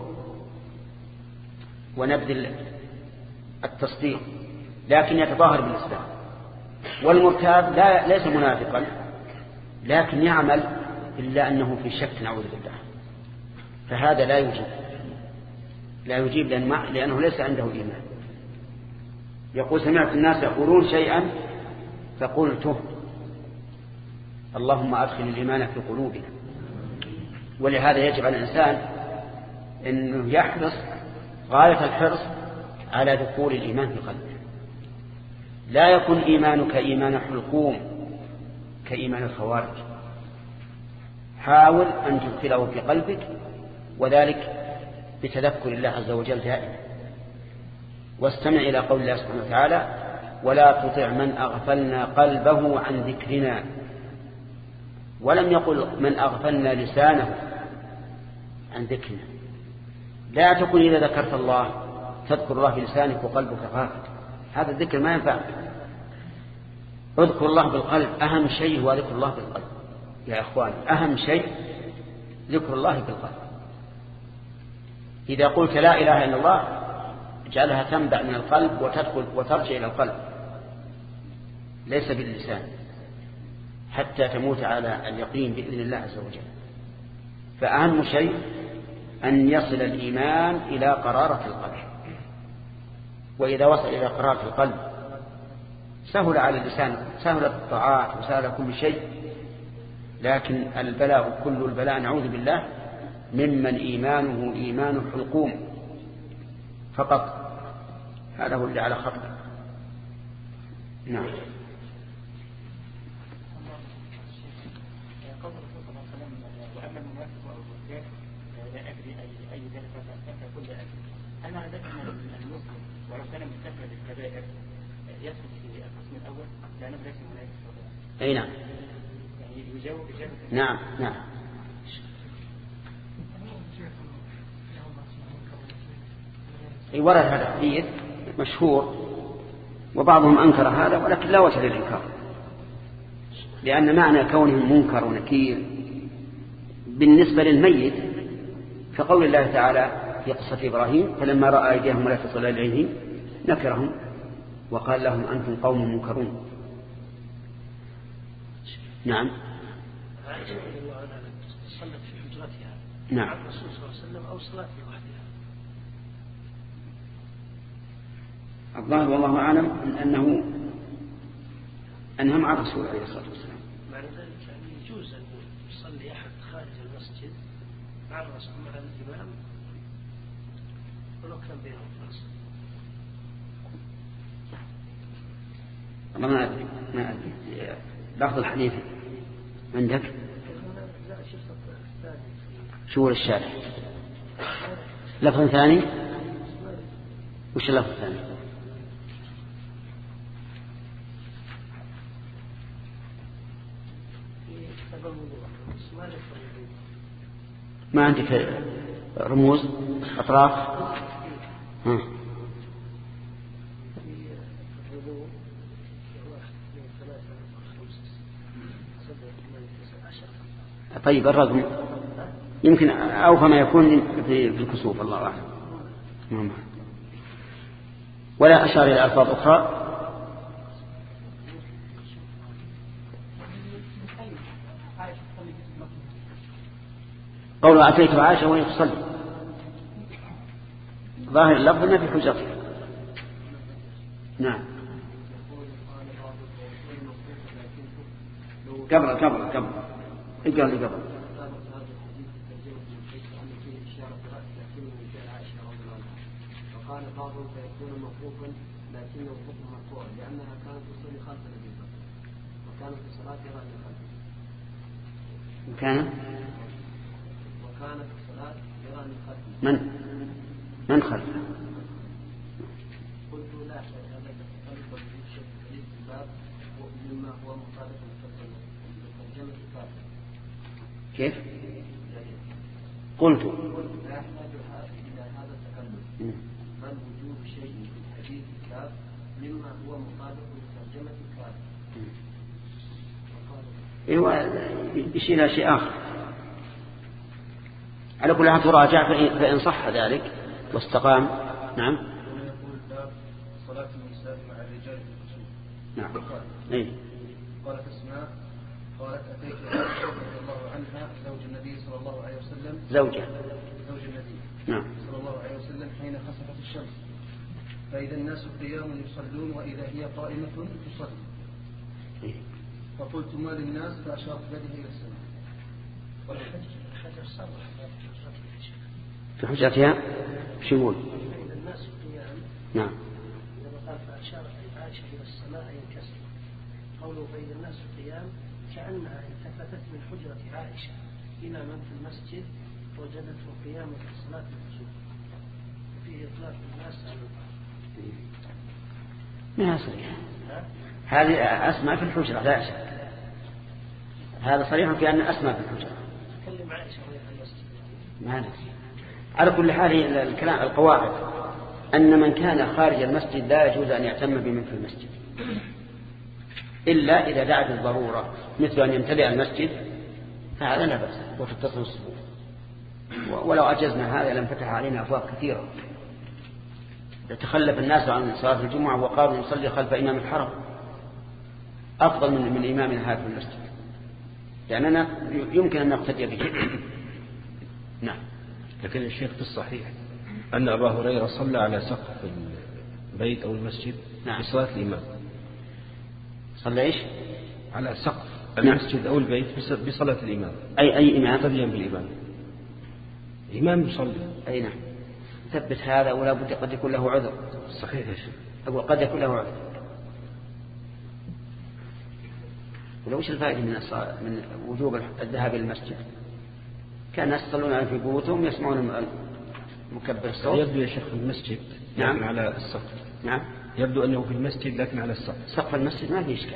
ونبذ التصديق لكن يتظاهر بالإسلام، والمرتاب لا ليس منافقا لكن يعمل إلا أنه في شك نعوذ بالله، فهذا لا يجيب لا يجيب لأنه ليس عنده إيمان. يقول سمعت الناس يقولون شيئا فقلته اللهم أدخل الإيمان في قلوبنا. ولهذا يجب على الإنسان أنه يحرص غاية الحرص على دخول الإيمان في قلبه. لا يكون إيمانك إيمان حلقوم كإيمان الخوارج، حاول أن تدخله في قلبك، وذلك بتذكر الله عز وجل دائما. واستمع إلى قول الله سبحانه وتعالى ولا تطع من أغفلنا قلبه عن ذكرنا، ولم يقل من أغفلنا لسانه عن ذكرنا. لا تكن إذا ذكرت الله تذكر الله في لسانك وقلبك غافل، هذا الذكر ما ينفع. اذكر الله بالقلب، أهم شيء هو ذكر الله بالقلب يا إخواني، أهم شيء ذكر الله بالقلب. إذا قلت لا إله إلا الله جعلها تنبع من القلب وتدخل وترجع إلى القلب ليس باللسان حتى تموت على اليقين بإذن الله عز وجل. فأهم شيء أن يصل الإيمان إلى قرارة القلب، وإذا وصل إلى قرارة القلب سهل على اللسان، سهل الطاعات وسهل كل شيء. لكن البلاء كل البلاء نعوذ بالله ممن إيمانه إيمان الحلقوم فقط، هذا هو اللي على خطر. نعم. هل معنى ذلك أن المسلم ولو كان مستكبر بالكبائر يدخل في القسم الأول لأنه ليس هناك الصلاة؟ أي نعم. يعني يجاوب إجابة. نعم نعم. أي ورد هذا الحديث مشهور وبعضهم أنكر هذا، ولكن لا وجه للإنكار، لأن معنى كونهم منكر ونكير بالنسبة للميت كقول الله تعالى في قصة إبراهيم فلما رأى أيديهم لا تصل إليه نكرهم وقال لهم أنتم قوم منكرون. نعم. عائشة رضي الله عنها صلت في حجرتها نعم. مع الرسول صلى الله عليه وسلم أو صلاة لوحدها؟ الظاهر والله أعلم أنه أنها مع الرسول عليه الصلاة والسلام. معنى ذلك يعني يجوز أن يصلي أحد خارج المسجد مع الرسول مع الإمام ولو كان بينهم فاصل. والله ما أدري ما أدري لفظ الحديث عندك شو الشارع لفظ ثاني؟ وش اللفظ الثاني؟ ما عندك رموز أطراف؟ ها. طيب الرقم يمكن أوفى ما يكون في الكسوف الله أعلم. ولا أشار إلى ألفاظ أخرى. قولوا أتيت عائشة وهي تصلي ظاهر اللفظ ما في حجرتها. نعم. قبل قبل قبل اقرأ لي قبل. وقال بعضهم فيكون موقوفا لكنه حكم مرفوع لأنها كانت تصلي خلف النبي صلى الله عليه وسلم وكانت في صلاتها رأي خلفه. وكان وكانت في الصلاة يراني خلفه. من من خلفه؟ قلت لا هذا يتطلب بالشيء في الباب مما هو مطابق للترجمة الكافية. كيف؟ قلت لا يحتاج إلى هذا التكلم بل وجود شيء في الحديث الكاف مما هو مطابق للترجمة الكافية. ايوه يشير الى شيء اخر. على كل حال تراجع فإن صح ذلك واستقام. نعم. صلاة النساء مع الرجال في الكسوف. نعم. اي. قالت اسماء قالت اتيت عائشة رضي الله عنها زوج النبي صلى الله عليه وسلم. زوجة. زوج النبي. نعم. صلى الله عليه وسلم حين خسفت الشمس فإذا الناس قيام يصلون وإذا هي قائمة تصلي. إيه. فقلت ما للناس فأشارت بيده إلى السماء. والحجر صرح في حجرتها شو يقول؟ فإذا الناس قيام. نعم. لما قال فأشارت عائشة إلى السماء ينكسر قوله فإذا الناس قيام كأنها التفتت من حجرة عائشة إلى من في المسجد وجدته قياما في صلاة الكسوف فيه إطلاق الناس على ما صريح. هذه أسمى في الحجرة لا شك. هذا صريح في أن أسمى في الحجرة. تكلم عائشة وهي في المسجد. ما ندري. على كل حال الكلام القواعد أن من كان خارج المسجد لا يجوز أن يعتم بمن في المسجد. إلا إذا دعت الضرورة مثل أن يمتلئ المسجد فهذا لا بأس وتتصل الصفوف. ولو أجزنا هذا لانفتح علينا أبواب كثيرة. يتخلف الناس عن صلاة الجمعة وقالوا نصلي خلف إمام الحرم أفضل من من إمامنا هذا في المسجد، لأننا يمكن أن نقتدي به. نعم. لكن الشيخ في الصحيح أن أبا هريرة صلى على سقف البيت أو المسجد نعم. في صلاة الإمام. صلى إيش؟ على سقف نعم. المسجد أو البيت بصلاة الإمام. أي أي إمام؟ مقتديا بالإمام. إمام يصلي. أي نعم. ثبت هذا ولا بد قد يكون له عذر. صحيح يا شيخ. أقول قد يكون له عذر. ولو إيش الفائدة من من وجوب الذهاب إلى المسجد؟ كان الناس يصلون في بيوتهم يسمعون مكبر الصوت. يبدو يا شيخ في المسجد نعم. لكن على السقف. نعم. يبدو أنه في المسجد لكن على السقف. سقف المسجد ما فيه إشكال.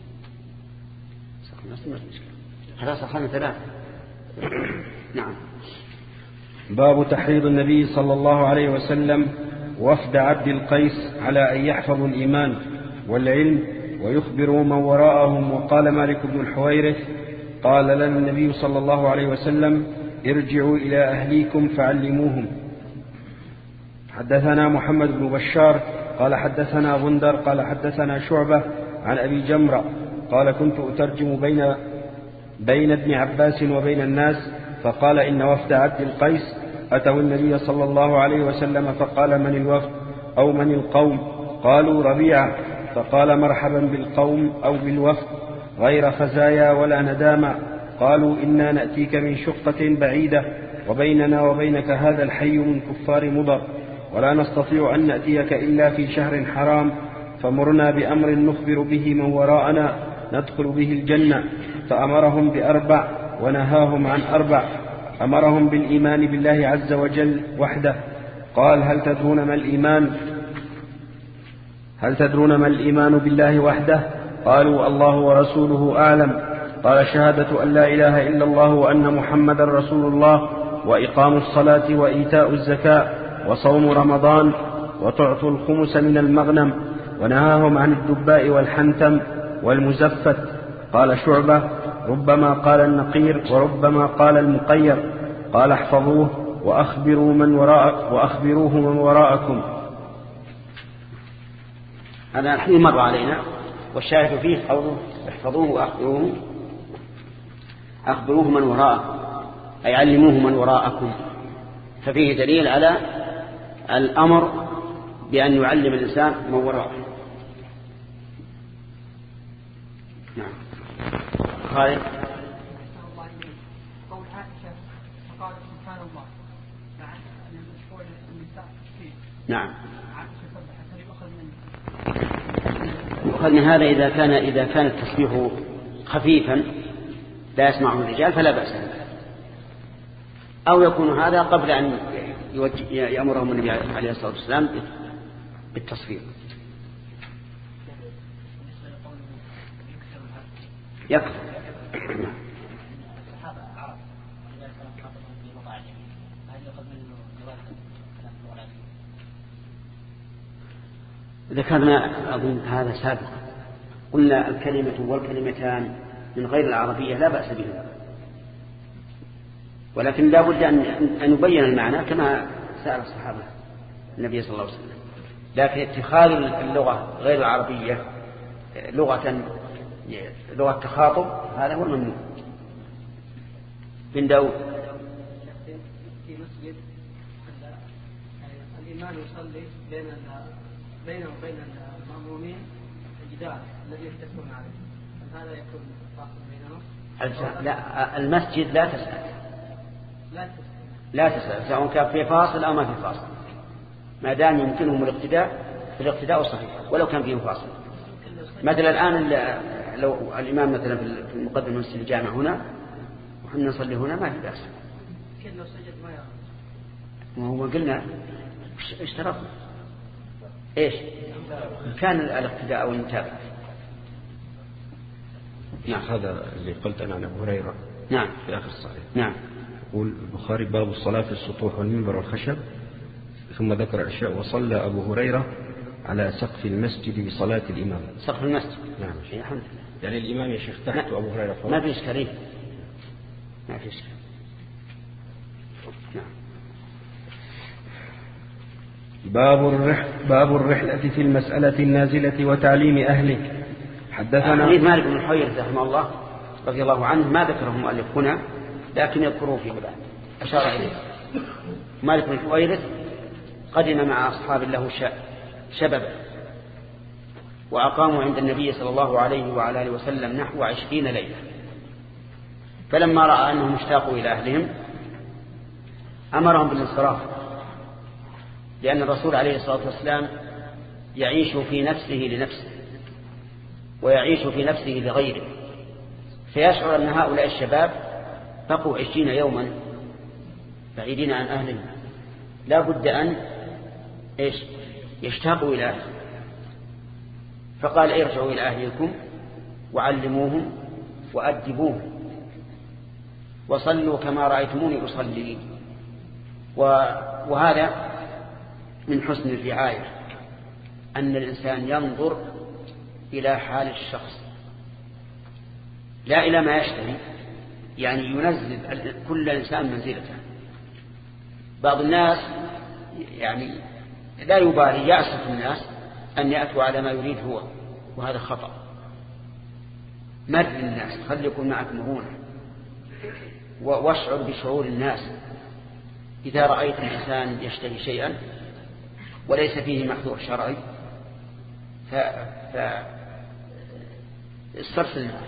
سقف المسجد ما فيه إشكال. هذا صحنا ثلاثة. نعم. باب تحريض النبي صلى الله عليه وسلم وفد عبد القيس على أن يحفظوا الإيمان والعلم ويخبروا من وراءهم. وقال مالك بن الحويرث قال لنا النبي صلى الله عليه وسلم ارجعوا إلى أهليكم فعلموهم. حدثنا محمد بن بشار قال حدثنا غندر قال حدثنا شعبة عن أبي جمرة قال كنت أترجم بين بين ابن عباس وبين الناس فقال إن وفد عبد القيس أتوا النبي صلى الله عليه وسلم فقال من الوفد أو من القوم؟ قالوا ربيعة. فقال مرحبا بالقوم أو بالوفد غير خزايا ولا ندامة. قالوا إنا نأتيك من شقة بعيدة وبيننا وبينك هذا الحي من كفار مضر ولا نستطيع أن نأتيك إلا في شهر حرام فمرنا بأمر نخبر به من وراءنا ندخل به الجنة. فأمرهم بأربع ونهاهم عن أربع. أمرهم بالإيمان بالله عز وجل وحده. قال هل تدرون ما الإيمان؟ هل تدرون ما الإيمان بالله وحده؟ قالوا الله ورسوله أعلم. قال شهادة أن لا إله إلا الله وأن محمد رسول الله وإقام الصلاة وإيتاء الزكاة وصوم رمضان وتعطوا الخمس من المغنم. ونهاهم عن الدباء والحنتم والمزفت. قال شعبة ربما قال النقير وربما قال المقير. قال احفظوه وأخبروا من وراء وأخبروه من وراءكم. هذا الحديث مر علينا والشاهد فيه قوله احفظوه وأخبروه أخبروه من وراءكم أي علموه من وراءكم. ففيه دليل على الأمر بأن يعلم الإنسان من وراءه. نعم. خالد. قول عائشة فقال سبحان الله مع أن المشهور النساء فيه. نعم. عائشة سبحت يؤخذ منه. يؤخذ من هذا إذا كان إذا كان التسبيح خفيفا لا يسمعه الرجال فلا بأس، أو يكون هذا قبل أن يأمرهم النبي عليه الصلاة والسلام بالتصفيق. يكفي. ذكرنا أظن هذا سابقا قلنا الكلمة والكلمتان من غير العربية لا بأس بهما، ولكن لا بد أن نبين المعنى كما سأل الصحابة النبي صلى الله عليه وسلم. لكن اتخاذ اللغة غير العربية لغة لغة تخاطب هذا هو الممنوع. بن داود. في مسجد الإمام يصلي بين بينه وبين المأمومين الجدار الذي يتكون عليه، هذا يكون فاصل بينهم؟ لا، المسجد لا تسأل لا تسأل لا تسأل سواء كان في فاصل أو ما في فاصل، ما دام يمكنهم الاقتداء بالاقتداء الصحيح ولو كان فيه فاصل. مثلا الآن لو الإمام مثلا في المقدمة مسجد الجامع هنا وحنا نصلي هنا ما في بأس. كل لو سجد ما يعرف. وهو قلنا اشترطنا ايش؟ كان الاقتداء او المتابعة. نعم. هذا اللي قلت أنا عن أبو هريرة. نعم. في آخر الصحيح. نعم. يقول البخاري باب الصلاة في السطوح والمنبر والخشب، ثم ذكر أشياء. وصلى أبو هريرة على سقف المسجد بصلاة الإمام. سقف المسجد. نعم. الحمد لله. يعني الإمام يا شيخ تحت وأبو هريرة فوق. ما في إشكالية. ما في إشكال. نعم. باب الرحلة باب الرحلة في المسألة النازلة وتعليم أهله. حدثنا حديث مالك بن الحويرث رحمه الله رضي الله عنه ما ذكره المؤلف هنا لكن يذكره في بعد أشار إليه. مالك بن الحويرث قدم مع أصحاب له شباب وأقاموا عند النبي صلى الله عليه وعلى آله وسلم نحو عشرين ليلة، فلما رأى أنهم اشتاقوا إلى أهلهم أمرهم بالانصراف، لأن الرسول عليه الصلاة والسلام يعيش في نفسه لنفسه ويعيش في نفسه لغيره، فيشعر أن هؤلاء الشباب بقوا عشرين يوما بعيدين عن أهلهم، لا بد أن إيش يشتاقوا إلى أهلهم، فقال ارجعوا إلى أهلكم وعلموهم وأدبوهم وصلوا كما رأيتموني أصلي. وهذا من حسن الرعاية أن الإنسان ينظر إلى حال الشخص لا إلى ما يشتهي، يعني ينزل كل إنسان منزلته. بعض الناس يعني لا يبالي يأسف الناس أن يأتوا على ما يريد هو، وهذا خطأ. مر الناس، خلي يكون معك مرونة واشعر بشعور الناس. إذا رأيت الإنسان يشتهي شيئا وليس فيه محظور شرعي فاسترسل معه.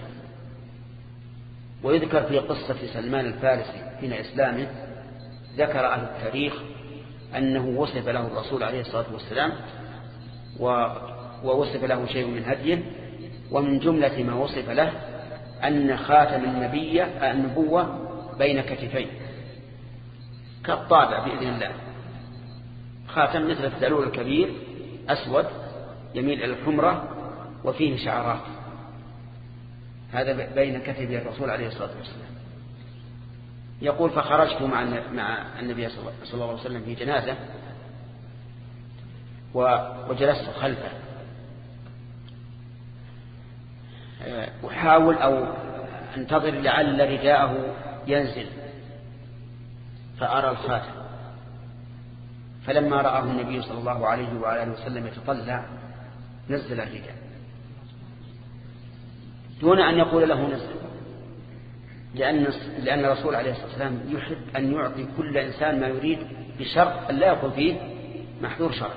ويذكر في قصة سلمان الفارسي حين إسلامه، ذكر أهل التاريخ أنه وصف له الرسول عليه الصلاة والسلام ووصف له شيء من هديه، ومن جملة ما وصف له أن خاتم النبي النبوة بين كتفين كالطابع بإذن الله، خاتم مثل الثلول الكبير أسود يميل إلى الحمرة وفيه شعرات، هذا بين كتفي الرسول عليه الصلاة والسلام. يقول فخرجت مع مع النبي صلى الله عليه وسلم في جنازة وجلست خلفه أحاول أو أنتظر لعل رداءه ينزل فأرى الخاتم، فلما رآه النبي صلى الله عليه وعلى آله وسلم يتطلع نزل الرداء دون أن يقول له نزل، لأن لأن الرسول عليه الصلاة والسلام يحب أن يعطي كل إنسان ما يريد بشرط أن لا يكون فيه محظور شرعي.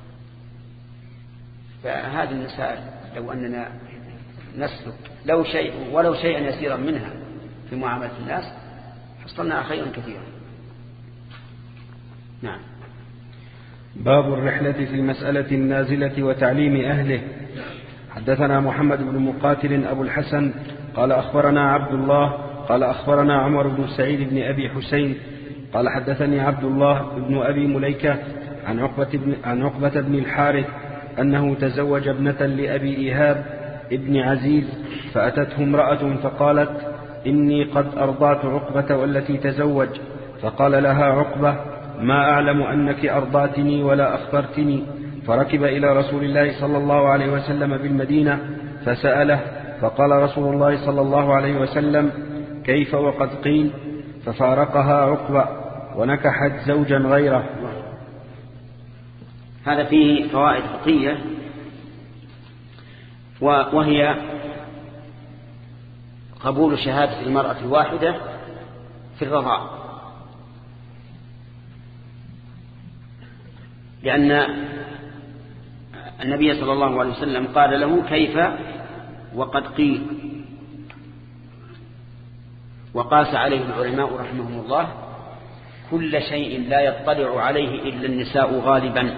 فهذه المسائل لو أننا نسلك لو شيء ولو شيئا يسيرا منها في معاملة الناس حصلنا خيرا كثيرا. نعم. باب الرحلة في المسألة النازلة وتعليم أهله. حدثنا محمد بن مقاتل أبو الحسن قال أخبرنا عبد الله قال أخبرنا عمر بن سعيد بن أبي حسين قال حدثني عبد الله بن أبي مليكة عن عقبة بن, عن عقبة بن الحارث أنه تزوج ابنة لأبي إيهاب ابن عزيز، فأتته امرأة فقالت إني قد أرضعت عقبة والتي تزوج، فقال لها عقبة ما أعلم أنك أرضعتني ولا أخبرتني، فركب إلى رسول الله صلى الله عليه وسلم بالمدينة فسأله، فقال رسول الله صلى الله عليه وسلم كيف وقد قيل، ففارقها عقبة ونكحت زوجا غيره. هذا فيه فوائد فقهية، وهي قبول شهادة المرأة الواحدة في الرضاع، لأن النبي صلى الله عليه وسلم قال له كيف وقد قيل، وقاس عليه العلماء رحمهم الله كل شيء لا يطلع عليه إلا النساء غالبا،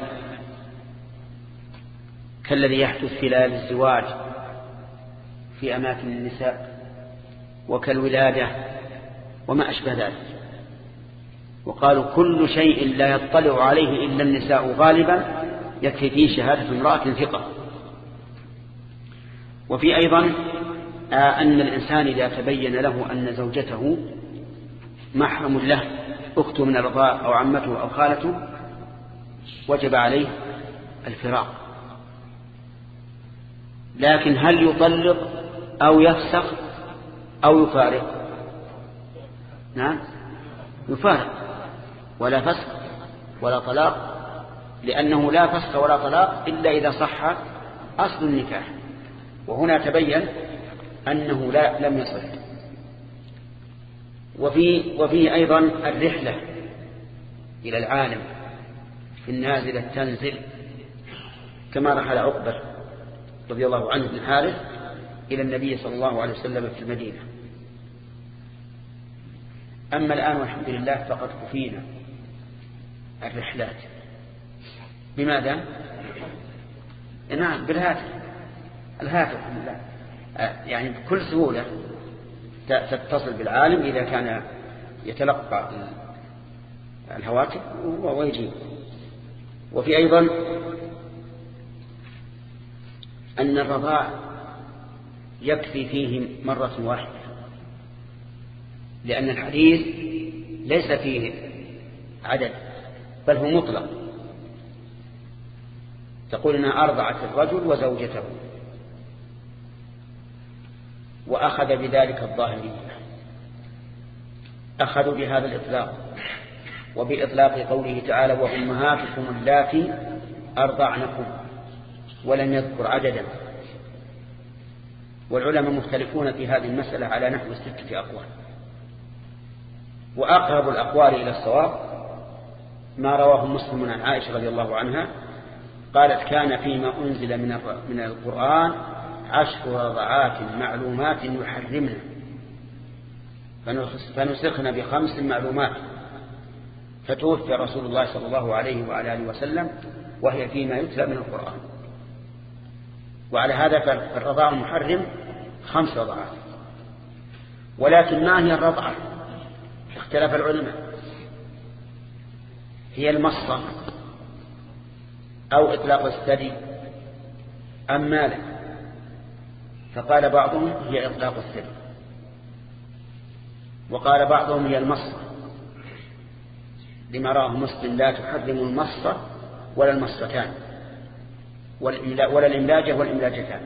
كالذي يحدث خلال الزواج في أماكن النساء وكالولادة وما أشبه ذلك، وقالوا كل شيء لا يطلع عليه إلا النساء غالبا يكفي فيه شهادة امرأة ثقة. وفي أيضا أن الإنسان إذا تبين له أن زوجته محرم له، أخته من الرضاع أو عمته أو خالته، وجب عليه الفراق لكن هل يطلق أو يفسخ أو يفارق؟ نعم يفارق، ولا فسخ ولا طلاق، لأنه لا فسخ ولا طلاق إلا إذا صح أصل النكاح. وهنا تبين أنه لا لم يصح. وفي وفيه أيضا الرحلة إلى العالم في النازلة تنزل، كما رحل عقبة رضي الله عنه بن حارث إلى النبي صلى الله عليه وسلم في المدينة. أما الآن والحمد لله فقد كفينا الرحلات. بماذا؟ نعم بالهاتف، الهاتف الحمد لله يعني بكل سهولة تتصل بالعالم إذا كان يتلقى الهواتف ويجيب. وفي أيضا أن الرضاع يكفي فيه مرة واحدة، لأن الحديث ليس فيه عدد بل هو مطلق. تقول إنها أرضعت الرجل وزوجته، وأخذ بذلك الظاهرية، أخذوا بهذا الإطلاق وبإطلاق قوله تعالى وأمهاتكم اللاتي أرضعنكم، ولم يذكر عددا. والعلماء مختلفون في هذه المسألة على نحو ستة أقوال، وأقرب الأقوال إلى الصواب ما رواه مسلم عن عائشة رضي الله عنها قالت كان فيما أنزل من القرآن عشر رضعات معلومات يحرمنا فنسخنا بخمس معلومات، فتوفي رسول الله صلى الله عليه وعلى آله وسلم وهي فيما يتلى من القرآن. وعلى هذا فالرضاع المحرم خمس رضعات. ولكن ما هي الرضعة؟ اختلف العلماء، هي المصة أو إطلاق الثدي أم ماذا؟ فقال بعضهم هي إطلاق الثدي، وقال بعضهم هي المصة لما راه مسلم لا تحرم المصة ولا المصتان ولا الإملاجة والإملاجتان.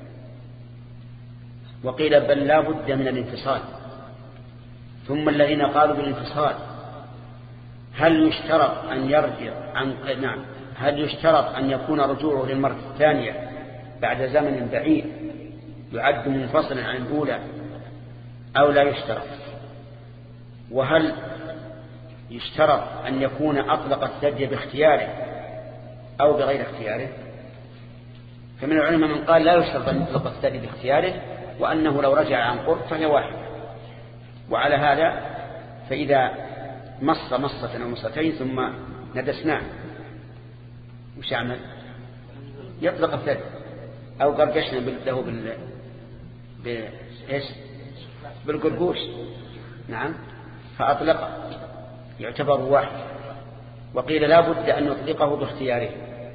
وقيل بل لا بد من الانفصال. ثم الذين قالوا بالانفصال هل يشترط أن يرجع عن نعم هل يشترط أن يكون رجوعه للمرة الثانية بعد زمن بعيد يعد منفصلا عن الأولى أو لا يشترط؟ وهل يشترط أن يكون أطلق الثدي باختياره أو بغير اختياره؟ فمن العلماء من قال لا يشترط أن يطلق الثدي باختياره، وأنه لو رجع عن قرب فهي واحدة. وعلى هذا فإذا مص مصة أو مصتين ثم ندسناه وش يعمل؟ يطلق الثدي، أو قرقشنا له بال بإيش بالقرقوش نعم فأطلق يعتبر واحد. وقيل لا بد أن يطلقه باختياره.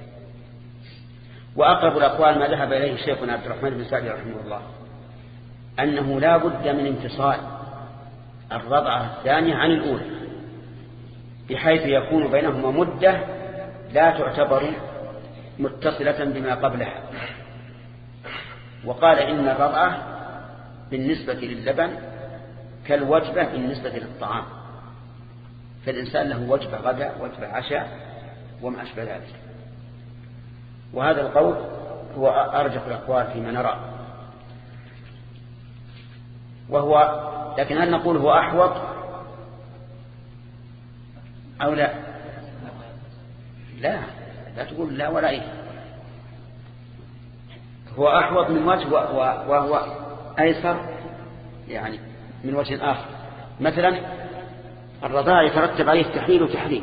وأقرب الأقوال ما ذهب إليه شيخنا عبد الرحمن بن سعدي رحمه الله أنه لا بد من انفصال الرضعة الثانية عن الأولى، بحيث يكون بينهما مدة لا تعتبر متصلة بما قبلها. وقال إن الرضعة بالنسبة للبن كالوجبة بالنسبة للطعام، فالإنسان له وجبة غداء وجبة عشاء وما أشبه ذلك. وهذا القول هو أرجح الأقوال فيما نرى. وهو لكن هل نقول هو أحوط أو لا؟ لا لا تقول لا ولا إيه. هو أحوط من وجه وهو أيسر يعني من وجه آخر. مثلا الرضاع يترتب عليه التحليل وتحريم،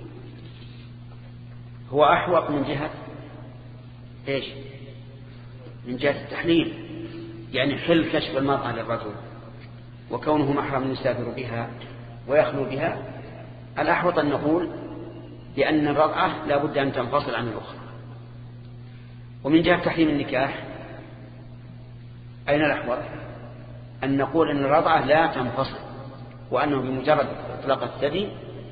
هو أحوط من جهة إيش؟ من جهة التحليل، يعني حل كشف المرأة للرجل وكونه محرم يسافر بها ويخلو بها. الأحوط أن نقول لأن الرضعة لا بد أن تنفصل عن الأخرى. ومن جهة تحريم النكاح أين الأحوط؟ أن نقول أن الرضعة لا تنفصل، وأنه بمجرد إطلاق الثدي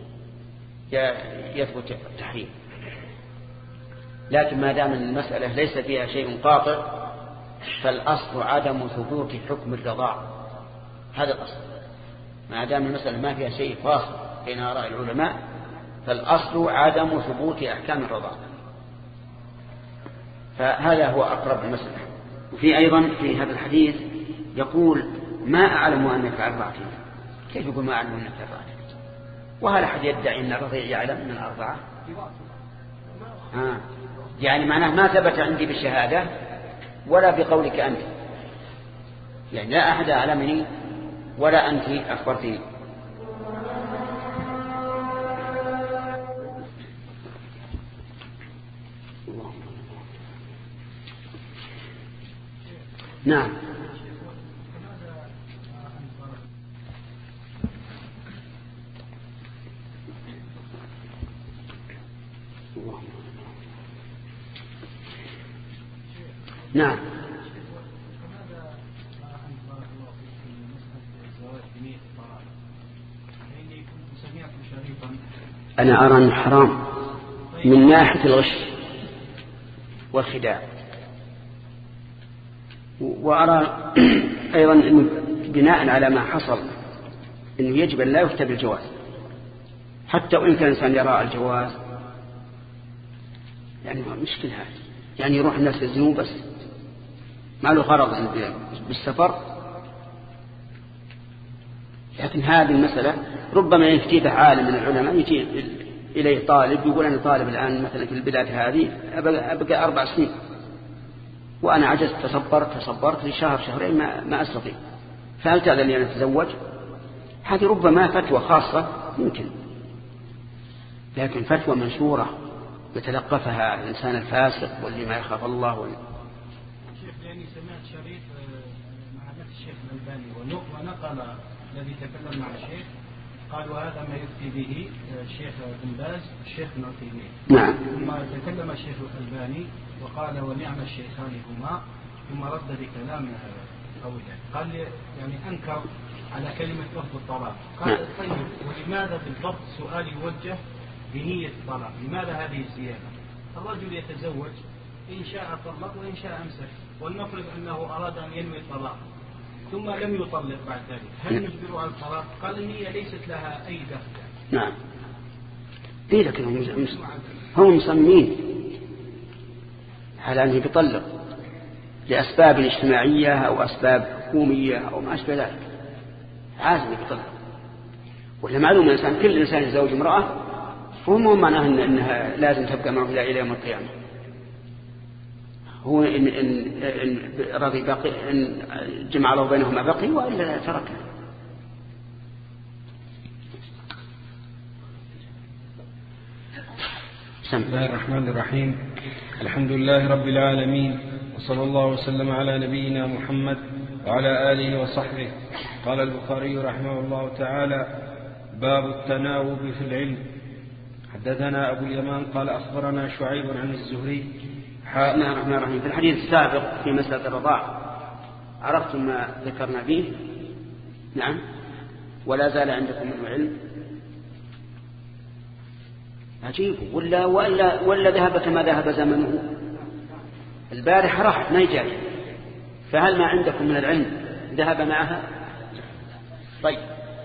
يثبت التحريم. لكن ما دام المسألة ليس فيها شيء قاطع فالأصل عدم ثبوت حكم الرضاع، هذا الأصل. ما دام المسألة ما فيها شيء فاصل بين آراء العلماء فالأصل عدم ثبوت أحكام الرضاع، فهذا هو أقرب المسألة. وفي أيضا في هذا الحديث يقول ما أعلم أنك أرضعتني. كيف يقول ما أعلم أنك أرضعتني؟ وهل أحد يدعي أن الرضيع يعلم من الأرضعة؟ آه. يعني معناه ما ثبت عندي بالشهادة ولا بقولك أنت، يعني لا أحد أعلمني ولا أنت أخبرتني. نعم. نعم. أنا أرى أنه حرام من ناحية الغش والخداع، وأرى أيضا أنه بناء على ما حصل أنه يجب أن لا يكتب الجواز، حتى وإن كان الإنسان يرى الجواز يعني مشكلة هذه، يعني يروح الناس يزنوا بس ما له غرض بالسفر. لكن هذه المسألة ربما يفتي به عالم من العلماء، يجي إليه طالب يقول أنا طالب الآن مثلا في البلاد هذه أبقى أربع سنين وأنا عجزت تصبرت تصبرت لشهر شهرين ما, ما أستطيع، فهل تأذن لي أن أتزوج؟ هذه ربما فتوى خاصة يمكن، لكن فتوى منشورة يتلقفها الإنسان الفاسق واللي ما يخاف الله وال... شيخ يعني سمعت شريط مع نفس الشيخ الألباني ونقل الذي تكلم مع الشيخ قال وهذا ما يفتي به الشيخ بن باز الشيخ ابن عثيمين. نعم. ثم تكلم الشيخ الألباني وقال ونعم الشيخان هما، ثم رد بكلام قوي قال يعني أنكر على كلمة لفظ الطلاق. قال نعم. طيب ولماذا بالضبط سؤال يوجه بنية الطلاق؟ لماذا هذه الزيادة؟ الرجل يتزوج إن شاء طلق وإن شاء أمسك، ولنفرض أنه أراد أن ينوي الطلاق ثم لم يطلق بعد ذلك، هل نجبر على الطلاق؟ قال النية ليست لها أي دخل. نعم. إيه لكن هم هم مصممين على أنه يطلق لأسباب اجتماعية أو أسباب حكومية أو ما أشبه ذلك، عازم يطلق. ولا معلوم الإنسان كل إنسان يتزوج امرأة فهم معناه أنها لازم تبقى معه إلى يوم القيامة. هو إن, إن, إن رضي بقي إن جمع الله بينهما بقي وإلا تركه. بسم الله الرحمن الرحيم. الحمد لله رب العالمين، وصلى الله وسلم على نبينا محمد وعلى آله وصحبه. قال البخاري رحمه الله تعالى باب التناوب في العلم. حدثنا أبو اليمان قال أخبرنا شعيب عن الزهري. بسم الله الرحمن الرحيم. في الحديث السابق في مسألة الرضاع عرفتم ما ذكرنا به؟ نعم. ولا زال عندكم من العلم؟ عجيب. ولا, ولا, ولا ذهب كما ذهب زمنه؟ البارحة راحت ما يجاي، فهل ما عندكم من العلم ذهب معها؟ طيب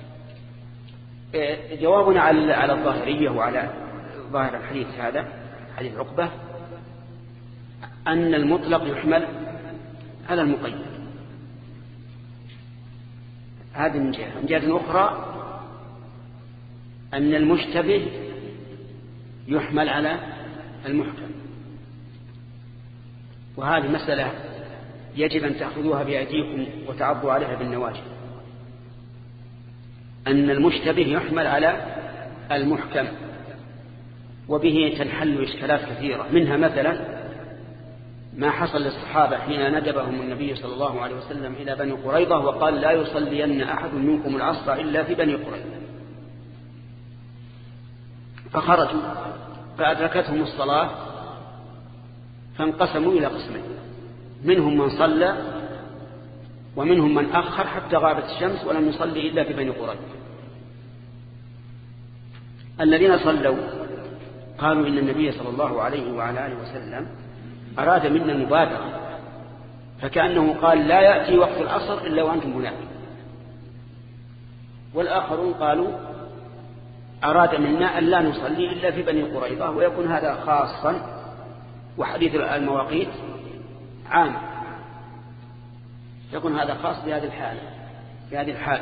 جوابنا على على الظاهرية وعلى ظاهر الحديث هذا حديث عقبة أن المطلق يحمل على المقيد. هذه من جهة. من جهة أخرى أن المشتبه يحمل على المحكم، وهذه مسألة يجب أن تأخذوها بأيديكم وتعضوا عليها بالنواجذ، أن المشتبه يحمل على المحكم، وبه تنحل إشكالات كثيرة. منها مثلا ما حصل للصحابة حين ندبهم النبي صلى الله عليه وسلم إلى بني قريظة وقال لا يصلين أحد منكم العصر إلا في بني قريظة، فخرجوا فأدركتهم الصلاة فانقسموا إلى قسمين، منهم من صلى ومنهم من أخر حتى غابت الشمس ولم يصلي إلا في بني قريظة. الذين صلوا قالوا إن النبي صلى الله عليه وعلى آله وسلم أراد منا المبادرة فكأنه قال لا يأتي وقت العصر إلا وأنتم هناك. والآخرون قالوا أراد منا أن لا نصلي إلا في بني قريظة، ويكون هذا خاصا وحديث المواقيت عام، يكون هذا خاص بهذه الحالة في هذه الحال.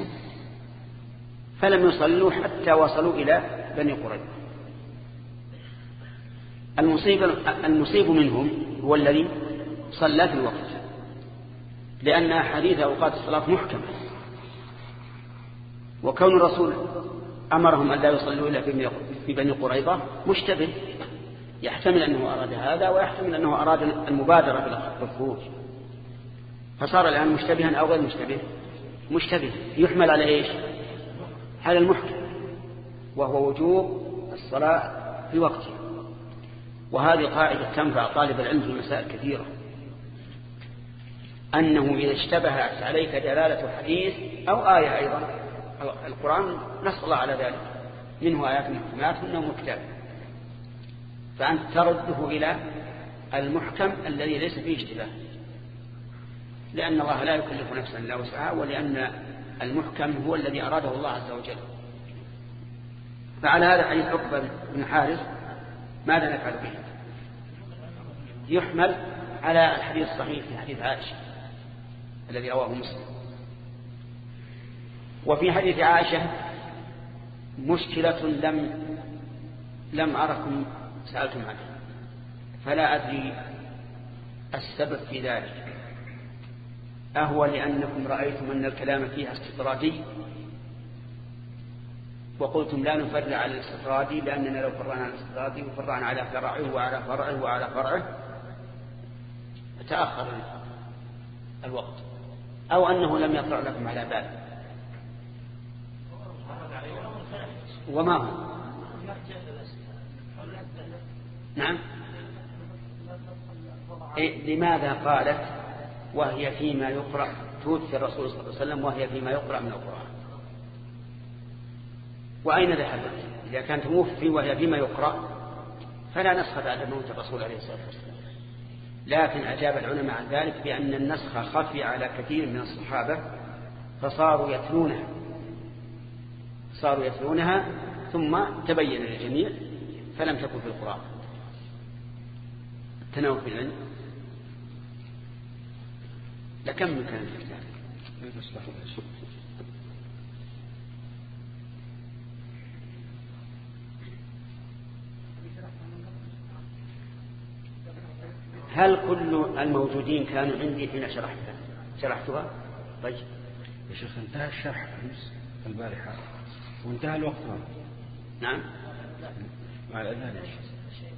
فلم يصلوا حتى وصلوا إلى بني قريظة. المصيب المصيب منهم هو الذي صلى في الوقت، لأن حديث أوقات الصلاة محكمة، وكون الرسول أمرهم أن لا يصلوا إلا في بني قريظة مشتبه، يحتمل أنه أراد هذا ويحتمل أنه أراد المبادرة بالخروج، فصار الآن مشتبها أو غير مشتبه. مشتبه يحمل على إيش؟ على المحكم، وهو وجوب الصلاة في وقتها. وهذه قاعدة تنفع طالب العلم في مسائل كثيرة، أنه إذا اشتبهت عليك دلالة حديث أو آية، أيضا القرآن نص الله على ذلك، منه آيات محكمات منه مكتاب، فأنت ترده إلى المحكم الذي ليس فيه اشتباه، لأن الله لا يكلف نفسا إلا وسعها، ولأن المحكم هو الذي أراده الله عز وجل. فعلى هذا حديث عقبة بن حارث ماذا نفعل به؟ يحمل على الحديث الصحيح في حديث عائشة الذي رواه مسلم. وفي حديث عائشة مشكلة لم لم أركم سألتم عنها، فلا أدري السبب في ذلك، أهو لأنكم رأيتم أن الكلام فيها استطرادي وقلتم لا نفرع على الاستطرادي، لأننا لو فرعنا على الاستطرادي وفرعنا على فرعه وعلى فرعه وعلى فرعه تأخر الوقت، أو أنه لم يطرع لكم على بال. وما هو؟ نعم. إيه لماذا قالت وهي فيما يقرأ توفي الرسول صلى الله عليه وسلم وهي فيما يقرأ من القرآن؟ وأين ذهبت؟ إذا كانت موفي وهي فيما يقرأ فلا نسخ بعد موت الرسول عليه الصلاة والسلام. لكن أجاب العلماء عن ذلك بأن النسخ خفي على كثير من الصحابة فصاروا يتلونها صاروا يتلونها ثم تبين للجميع فلم تكن في القرآن. التناوب في العلم لكم كان في ذلك؟ هل كل الموجودين كانوا عندي حين شرحتها شرحتها؟ طيب يا شيخ انتهى الشرح أمس البارحة وانتهى الوقت. نعم مع الأذان يا شيخ.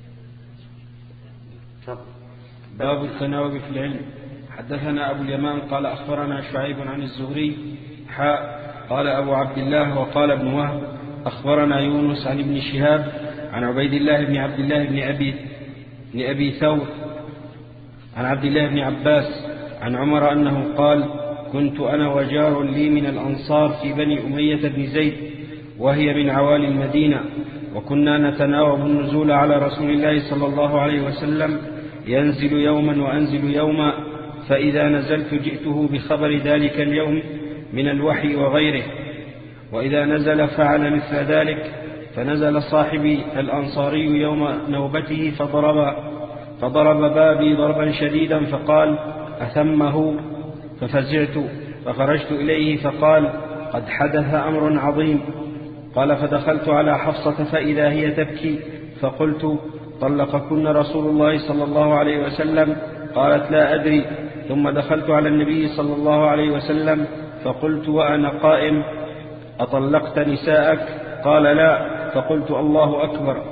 تفضل. باب التناوب في العلم. حدثنا أبو اليمان قال أخبرنا شعيب عن الزهري حاء قال أبو عبد الله وقال ابن وهب أخبرنا يونس عن ابن شهاب عن عبيد الله بن عبد الله بن أبي, بن أبي ثور عن عبد الله بن عباس عن عمر أنه قال كنت أنا وجار لي من الأنصار في بني أمية بن زيد وهي من عوالي المدينة، وكنا نتناوب النزول على رسول الله صلى الله عليه وسلم ينزل يوما وأنزل يوما، فإذا نزلت جئته بخبر ذلك اليوم من الوحي وغيره، وإذا نزل فعل مثل ذلك. فنزل صاحبي الأنصاري يوم نوبته فضرب, فضرب بابي ضربا شديدا فقال أثمه، ففزعت فخرجت إليه فقال قد حدث أمر عظيم. قال فدخلت على حفصة فإذا هي تبكي، فقلت طلقكن رسول الله صلى الله عليه وسلم؟ قالت لا أدري. ثم دخلت على النبي صلى الله عليه وسلم فقلت وأنا قائم أطلقت نساءك؟ قال لا. فقلت الله أكبر.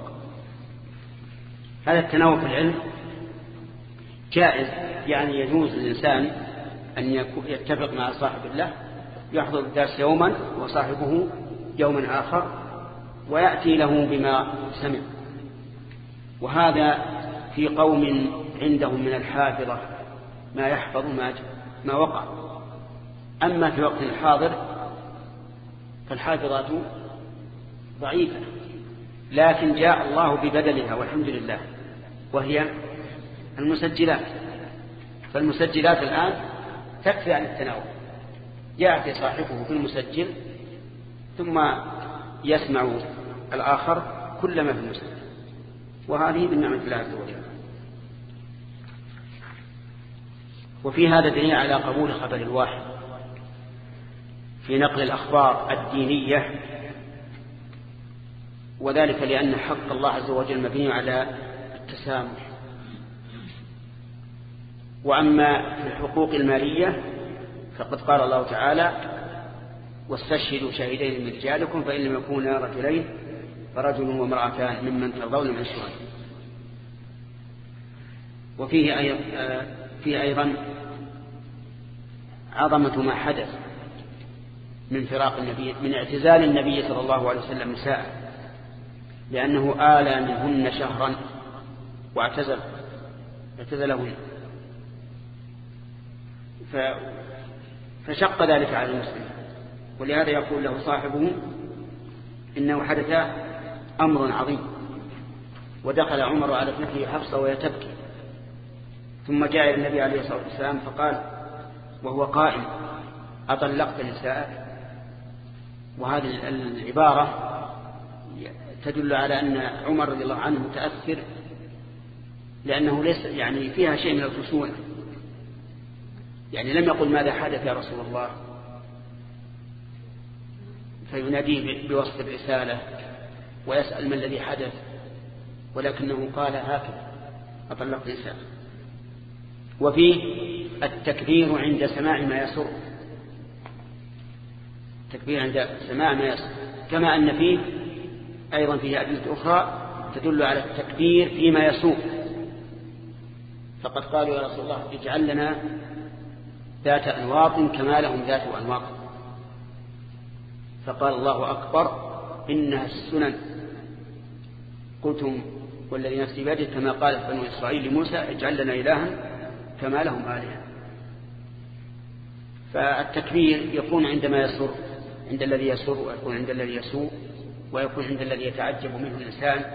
هذا التناوب في العلم جائز، يعني يجوز للإنسان أن يتفق مع صاحب الله يحضر الدرس يوما وصاحبه يوما آخر ويأتي له بما سمع، وهذا في قوم عندهم من الحافظة ما يحفظ ما, ما وقع. أما في وقت الحاضر فالحافظات ضعيفة، لكن جاء الله ببدلها والحمد لله، وهي المسجلات. فالمسجلات الآن تكفي عن التناول، يأتي صاحبه في المسجل ثم يسمع الآخر كل ما في المسجل، وهذه من نعمة الله عز وجل. وفي هذا دليل على قبول خبر الواحد في نقل الأخبار الدينية، وذلك لأن حق الله عز وجل مبني على التسامح. وأما في الحقوق المالية فقد قال الله تعالى: واستشهدوا شهيدين من رجالكم فإن لم يكونا رجلين فرجل وامرأتان ممن ترضون من الشهداء. وفيه أيضا, فيه أيضا عظمة ما حدث من فراق النبي، من اعتزال النبي صلى الله عليه وسلم نساء، لأنه آلى منهن شهرا واعتزل اعتزلهن، فشق ذلك على المسلم. ولهذا يقول له صاحبه: إنه حدث أمر عظيم. ودخل عمر على ابنته حفصة وهي تبكي، ثم جاء إلى النبي عليه الصلاة والسلام فقال وهو قائم: أطلقت نساءك؟ وهذه العبارة تدل على أن عمر رضي الله عنه متأثر، لأنه ليس يعني فيها شيء من الخشونة، يعني لم يقل ماذا حدث يا رسول الله فيناديه بوصف الرسالة ويسأل ما الذي حدث، ولكنه قال هكذا: أطلقت نساء. وفيه التكبير عند سماع ما يسر، التكبير عند سماع ما يسر، كما أن فيه أيضا فيه أدلة أخرى تدل على التكبير فيما يسوء. فقد قالوا يا رسول الله اجعل لنا ذات أنواط كما لهم ذات أنواط، فقال الله أكبر إنها السنن. قلتم والذي نفسي بيده كما قالت بنو إسرائيل لموسى اجعل لنا إلها كما لهم آلهة. فالتكبير يكون عندما يسر، عند الذي يسر، ويكون عند الذي يسوء، ويكون عند الذي يتعجب منه الإنسان.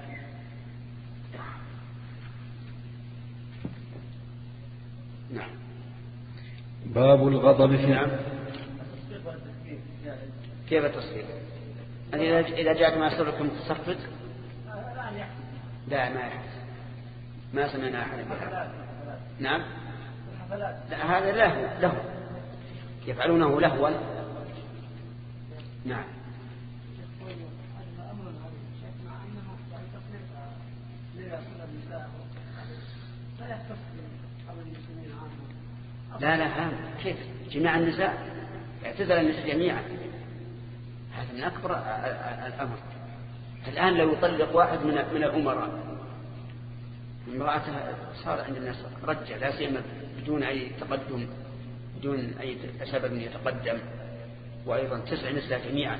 نعم. باب الغضب في نعم. كيف التصفيق؟ إذا جاءت ما يسركم تصفق؟ لا، ما يحدث، ما سمعنا أحد بها. نعم. لا، هذا له له يفعلونه لهوا. نعم. لا لا هذا كيف جميع النساء؟ اعتزل النساء جميعا، هذا من أكبر الأمر. الآن لو يطلق واحد من من الأمراء امرأته صار عند الناس رجع، لا سيما بدون أي تقدم، بدون أي سبب يتقدم، وأيضا تسع نساء جميعا.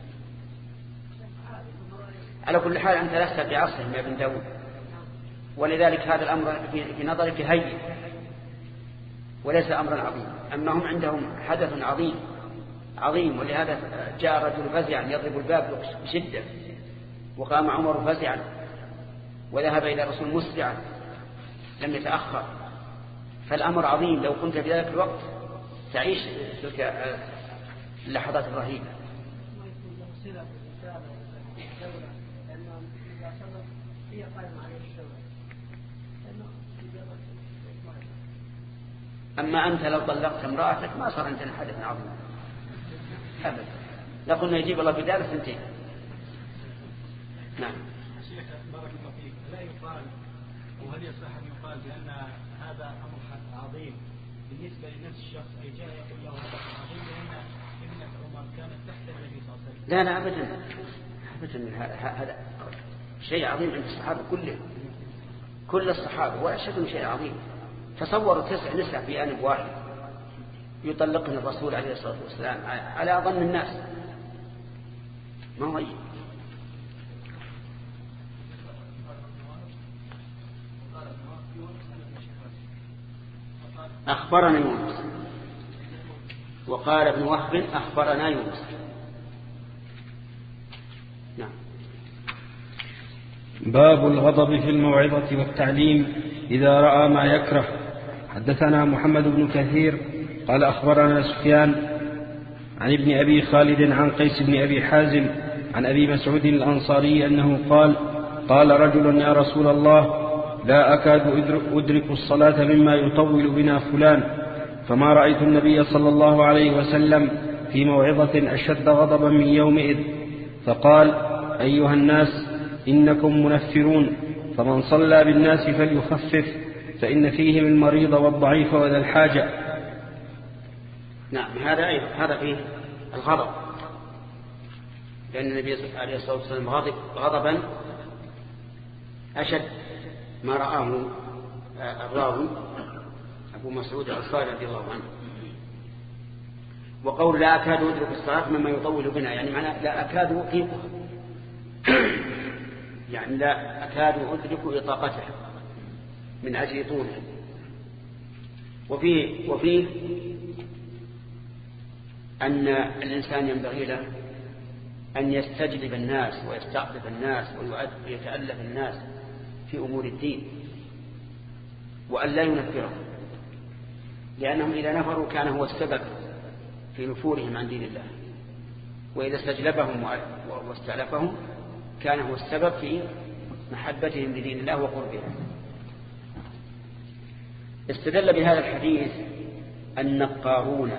على كل حال أنت لست بعصرهم يا ابن داود، ولذلك هذا الأمر في نظرك هين وليس أمرا عظيما. أما هم عندهم حدث عظيم عظيم، ولهذا جاء رجل فزعا يضرب الباب بشدة، وقام عمر فزعا وذهب إلى رسول مسرعا لم يتأخر. فالأمر عظيم، لو كنت في ذلك الوقت تعيش تلك اللحظات الرهيبة. أما أنت لو طلقت امرأتك ما صار عندنا حدث عظيم أبدا، لقلنا يجيب الله بدار سنتين. نعم. شيخ بارك الله فيك، لا يقال وهل يصح أن يقال بأن هذا أمر عظيم بالنسبة لنفس الشخص أي جاء يقول له هذا عظيم لأن ابنة عمر كانت تحت النبي صلى الله عليه وسلم؟ لا لا أبدا أبدا، هذا شيء عظيم عند الصحابة كلهم، كل الصحابة وأشهدهم شيء عظيم. تصوروا تسع نساء في آن واحد يطلقن الرسول عليه الصلاة والسلام على ظن الناس، ما هو أخبرنا يونس، وقال ابن وهب أخبرنا يونس. نعم. باب الغضب في الموعظة والتعليم إذا رأى ما يكره. حدثنا محمد بن كثير قال أخبرنا سفيان عن ابن أبي خالد عن قيس بن أبي حازم عن أبي مسعود الأنصاري أنه قال قال رجل يا رسول الله لا أكاد أدرك الصلاة مما يطول بنا فلان، فما رأيت النبي صلى الله عليه وسلم في موعظة أشد غضبا من يومئذ، فقال أيها الناس إنكم منفرون، فمن صلى بالناس فليخفف فإن فيهم المريض والضعيف وذا الحاجة. نعم، هذا أيضا هذا فيه الغضب، لأن النبي عليه الصلاة والسلام غضب غضبا أشد ما رآه الراوي أبو مسعود الأنصاري رضي الله عنه. وقول لا أكاد أدرك الصلاة مما يطول بنا، يعني معناه لا أكاد أطيقها، يعني لا أكاد أدرك إطاقتها من أجل طولها. وفيه, وفيه أن الإنسان ينبغي له أن يستجلب الناس ويستعطف الناس ويتألف الناس في أمور الدين، وأن لا ينفرهم، لأنهم إذا نفروا كان هو السبب في نفورهم عن دين الله، وإذا استجلبهم واستعلفهم كان هو السبب في محبتهم لدين الله وقربهم. استدل بهذا الحديث النقارون.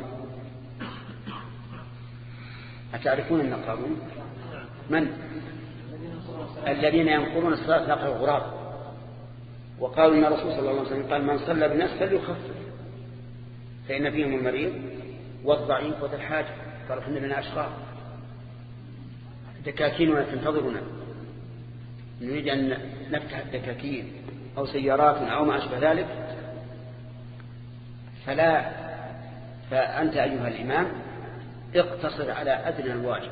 أتعرفون النقارون؟ من؟ الذين ينقرون الصلاة نقر الغراب. وقالوا إن الرسول صلى الله عليه وسلم قال من صلى بالناس فليخفف فإن فيهم المريض والضعيف وذا الحاجة. قالوا إن لنا أشخاص دكاكين تنتظرنا، نريد أن نفتح الدكاكين أو سيارات أو ما أشبه ذلك، فلا فأنت أيها الإمام اقتصر على أدنى الواجب،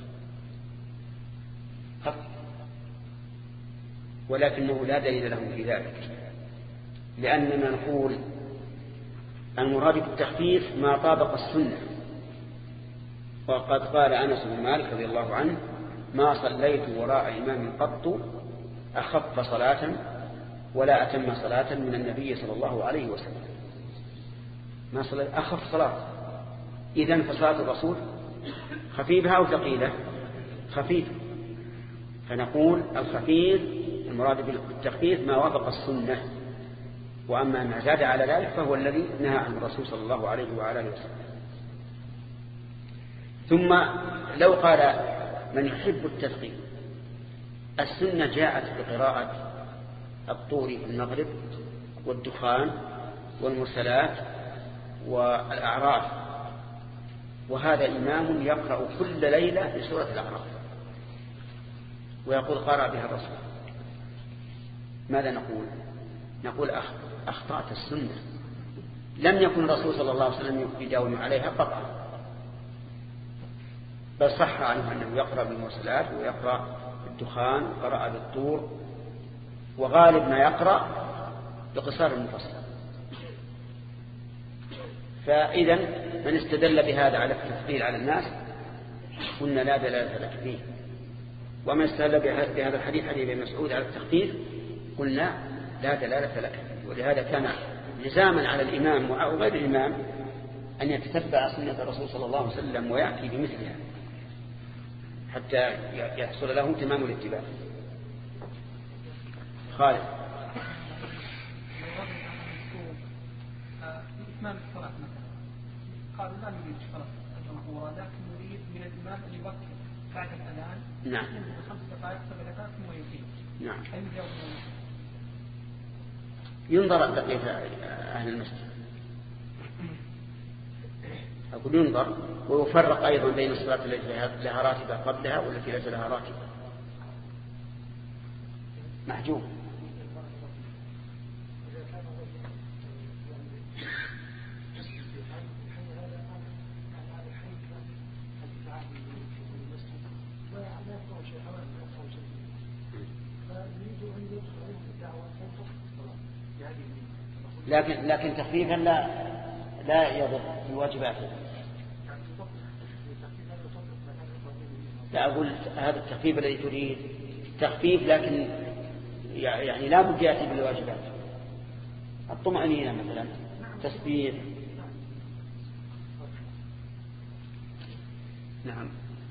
ولكنه لا دليل له في ذلك، لأننا نقول المراد بالتخفيف ما طابق السنة. وقد قال أنس بن مالك رضي الله عنه ما صليت وراء إمام قط أخف صلاة ولا أتم صلاة من النبي صلى الله عليه وسلم. ما صليت أخف صلاة، إذن فصلاة الرسول خفيفة أو ثقيلة؟ خفيفة. فنقول الخفيف المراد بالتخفيف ما وافق السنة، وأما ما زاد على ذلك فهو الذي نهى عنه الرسول صلى الله عليه وعلى اله وسلم. ثم لو قال من يحب التثقيل، السنة جاءت بقراءة الطور في المغرب والدخان والمرسلات والأعراف، وهذا إمام يقرأ كل ليلة في سورة الأعراف ويقول قرأ بها الرسول. ماذا نقول؟ نقول أخطأت السنة، لم يكن الرسول صلى الله عليه وسلم يداوم عليها قطعا، بل صح عنه أنه يقرأ بالمرسلات ويقرأ بالدخان وقرأ بالطور، وغالب ما يقرأ بقصار المفصل. فإذا من استدل بهذا على التفضيل على الناس قلنا لا دلالة لك فيه، ومن استدل بهذا الحديث حديث ابن مسعود على التخفيف قلنا لا دلالة لك فيه. ولهذا كان لزاما على الإمام أو غير الإمام أن يتتبع سنة الرسول صلى الله عليه وسلم ويأتي بمثلها حتى يحصل له تمام الاتباع. خالد. إتمام الصلاة مثلا قالوا لا نريد صلاة الجمهور، لكن نريد من الإمام أن يوقف بعد الأذان نعم خمس دقائق سبع دقائق ثم يقيم. نعم. أي يوم ينظر بقية أهل المسجد، أقول ينظر ويفرق أيضا بين الصلاة التي لها راتبة قبلها والتي ليس لها راتبة. محجوب. لكن لكن تخفيفا لا لا يضر في واجباته. لا أقول هذا التخفيف الذي تريد تخفيف، لكن يعني لا بد يأتي بالواجبات. الطمأنينة مثلا تسبيح. نعم.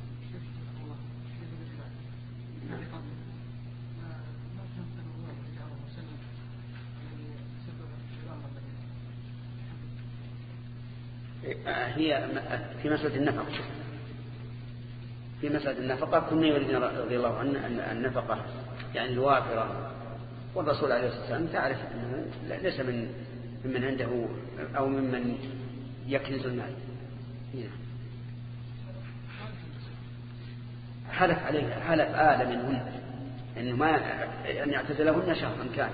هي في مسألة النفقة، في مسألة النفقة كنا يريدنا رضي الله عنه أن النفقة يعني الوافرة، والرسول عليه الصلاة والسلام تعرف أنه ليس من ممن عنده أو ممن يكنز المال. حلف عليه حلف آل منهن أنه ما أن يعتزلهن شهرا كان.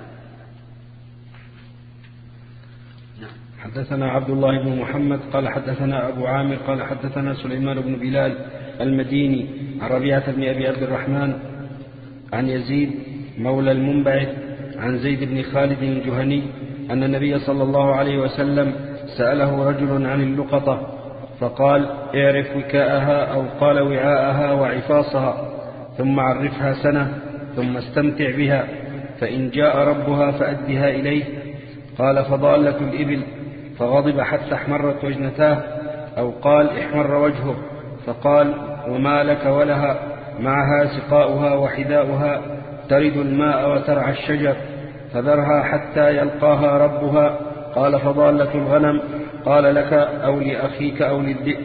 نعم. حدثنا عبد الله بن محمد قال حدثنا أبو عامر قال حدثنا سليمان بن بلال المديني عن ربيعة بن أبي عبد الرحمن عن يزيد مولى المنبعث عن زيد بن خالد الجهني أن النبي صلى الله عليه وسلم سأله رجل عن اللقطة فقال اعرف وكاءها أو قال وعاءها وعفاصها ثم عرفها سنة ثم استمتع بها، فإن جاء ربها فأدها إليه. قال فضالة الإبل، فغضب حتى احمرت وجنتاه، أو قال احمر وجهه، فقال وما لك ولها معها سقاؤها وحذاؤها ترد الماء وترعى الشجر فذرها حتى يلقاها ربها. قال فضالة الغنم، قال لك أو لأخيك أو للذئب.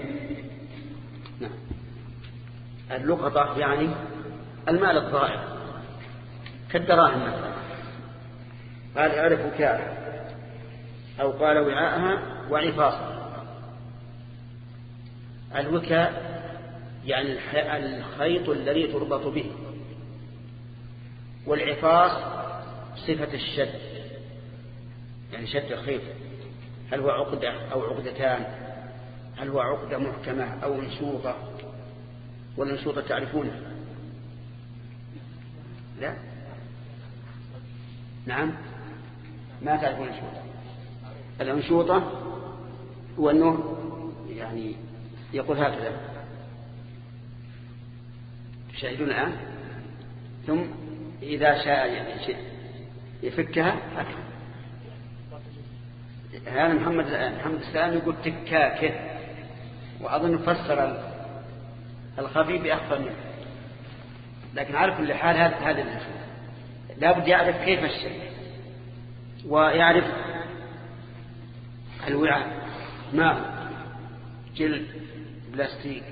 اللقطة يعني المال الضائع كالدراهم مثلا. قال اعرف وكاءها أو قال وعاءها وعفاصها. الوكاء يعني الخيط الذي تربط به، والعفاص صفة الشد يعني شد الخيط، هل هو عقدة أو عقدتان، هل هو عقدة محكمة أو انشوطة. والانشوطة تعرفونها؟ لا؟ نعم ما تعرفون الانشوطة. الانشوطة هو أنه يعني يقول هكذا، تشاهدون الآن، ثم إذا شاء يعني يفكها هكذا. هذا محمد محمد السلام يقول تكاكه، وأظن فسر الخفي بأخفى منه، لكن على كل حال هذا هذا الانشوطة لابد يعرف كيف الشيء، ويعرف الوعاء ماء، جلد، بلاستيك،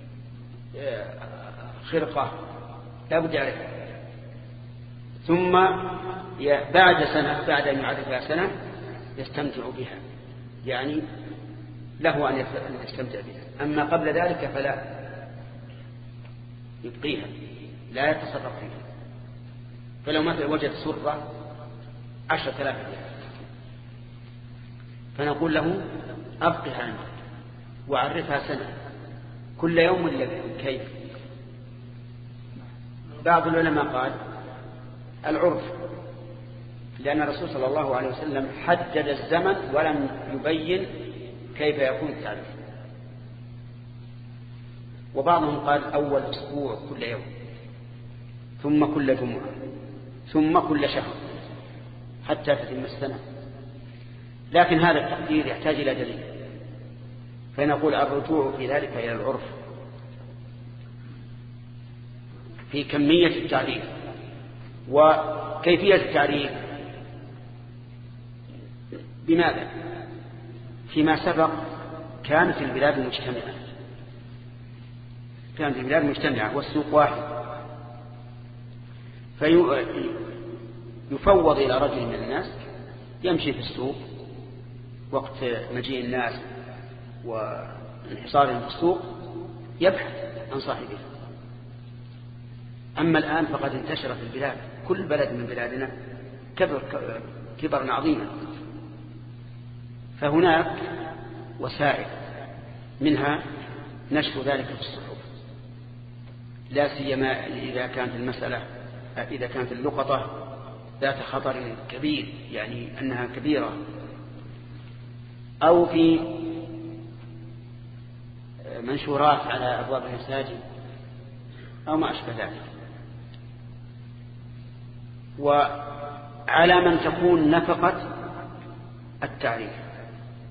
خرقة، لابد يعرفها. ثم بعد سنة بعد أن يعرفها سنة يستمتع بها، يعني له أن يستمتع بها. أما قبل ذلك فلا يبقيها، لا يتصرف فيها. فلو مثلا وجد سرة عشرة آلاف ريال فنقول له أبقها عنك وعرفها سنة كل يوم ولا كيف؟ بعض العلماء قال العرف، لأن الرسول صلى الله عليه وسلم حدد الزمن ولم يبين كيف يكون التعريف. وبعضهم قال أول أسبوع كل يوم، ثم كل جمعة، ثم كل شهر، حتى تتم السنة. لكن هذا التقدير يحتاج إلى دليل، فنقول الرجوع في ذلك إلى العرف في كمية التعريف وكيفية التعريف. بماذا؟ فيما سبق كانت البلاد مجتمعة، كانت البلاد مجتمعة والسوق واحد، فيفوض إلى رجل من الناس يمشي في السوق وقت مجيء الناس وانحصارهم في السوق يبحث عن صاحبه. أما الآن فقد انتشر في البلاد، كل بلد من بلادنا كبر كبرا عظيما، فهناك وسائل منها نشر ذلك في الصحف، لا سيما إذا كانت المسألة إذا كانت اللقطة ذات خطر كبير، يعني أنها كبيرة، أو في منشورات على أبواب المساجد أو ما أشبه ذلك. وعلى من تكون نفقة التعريف،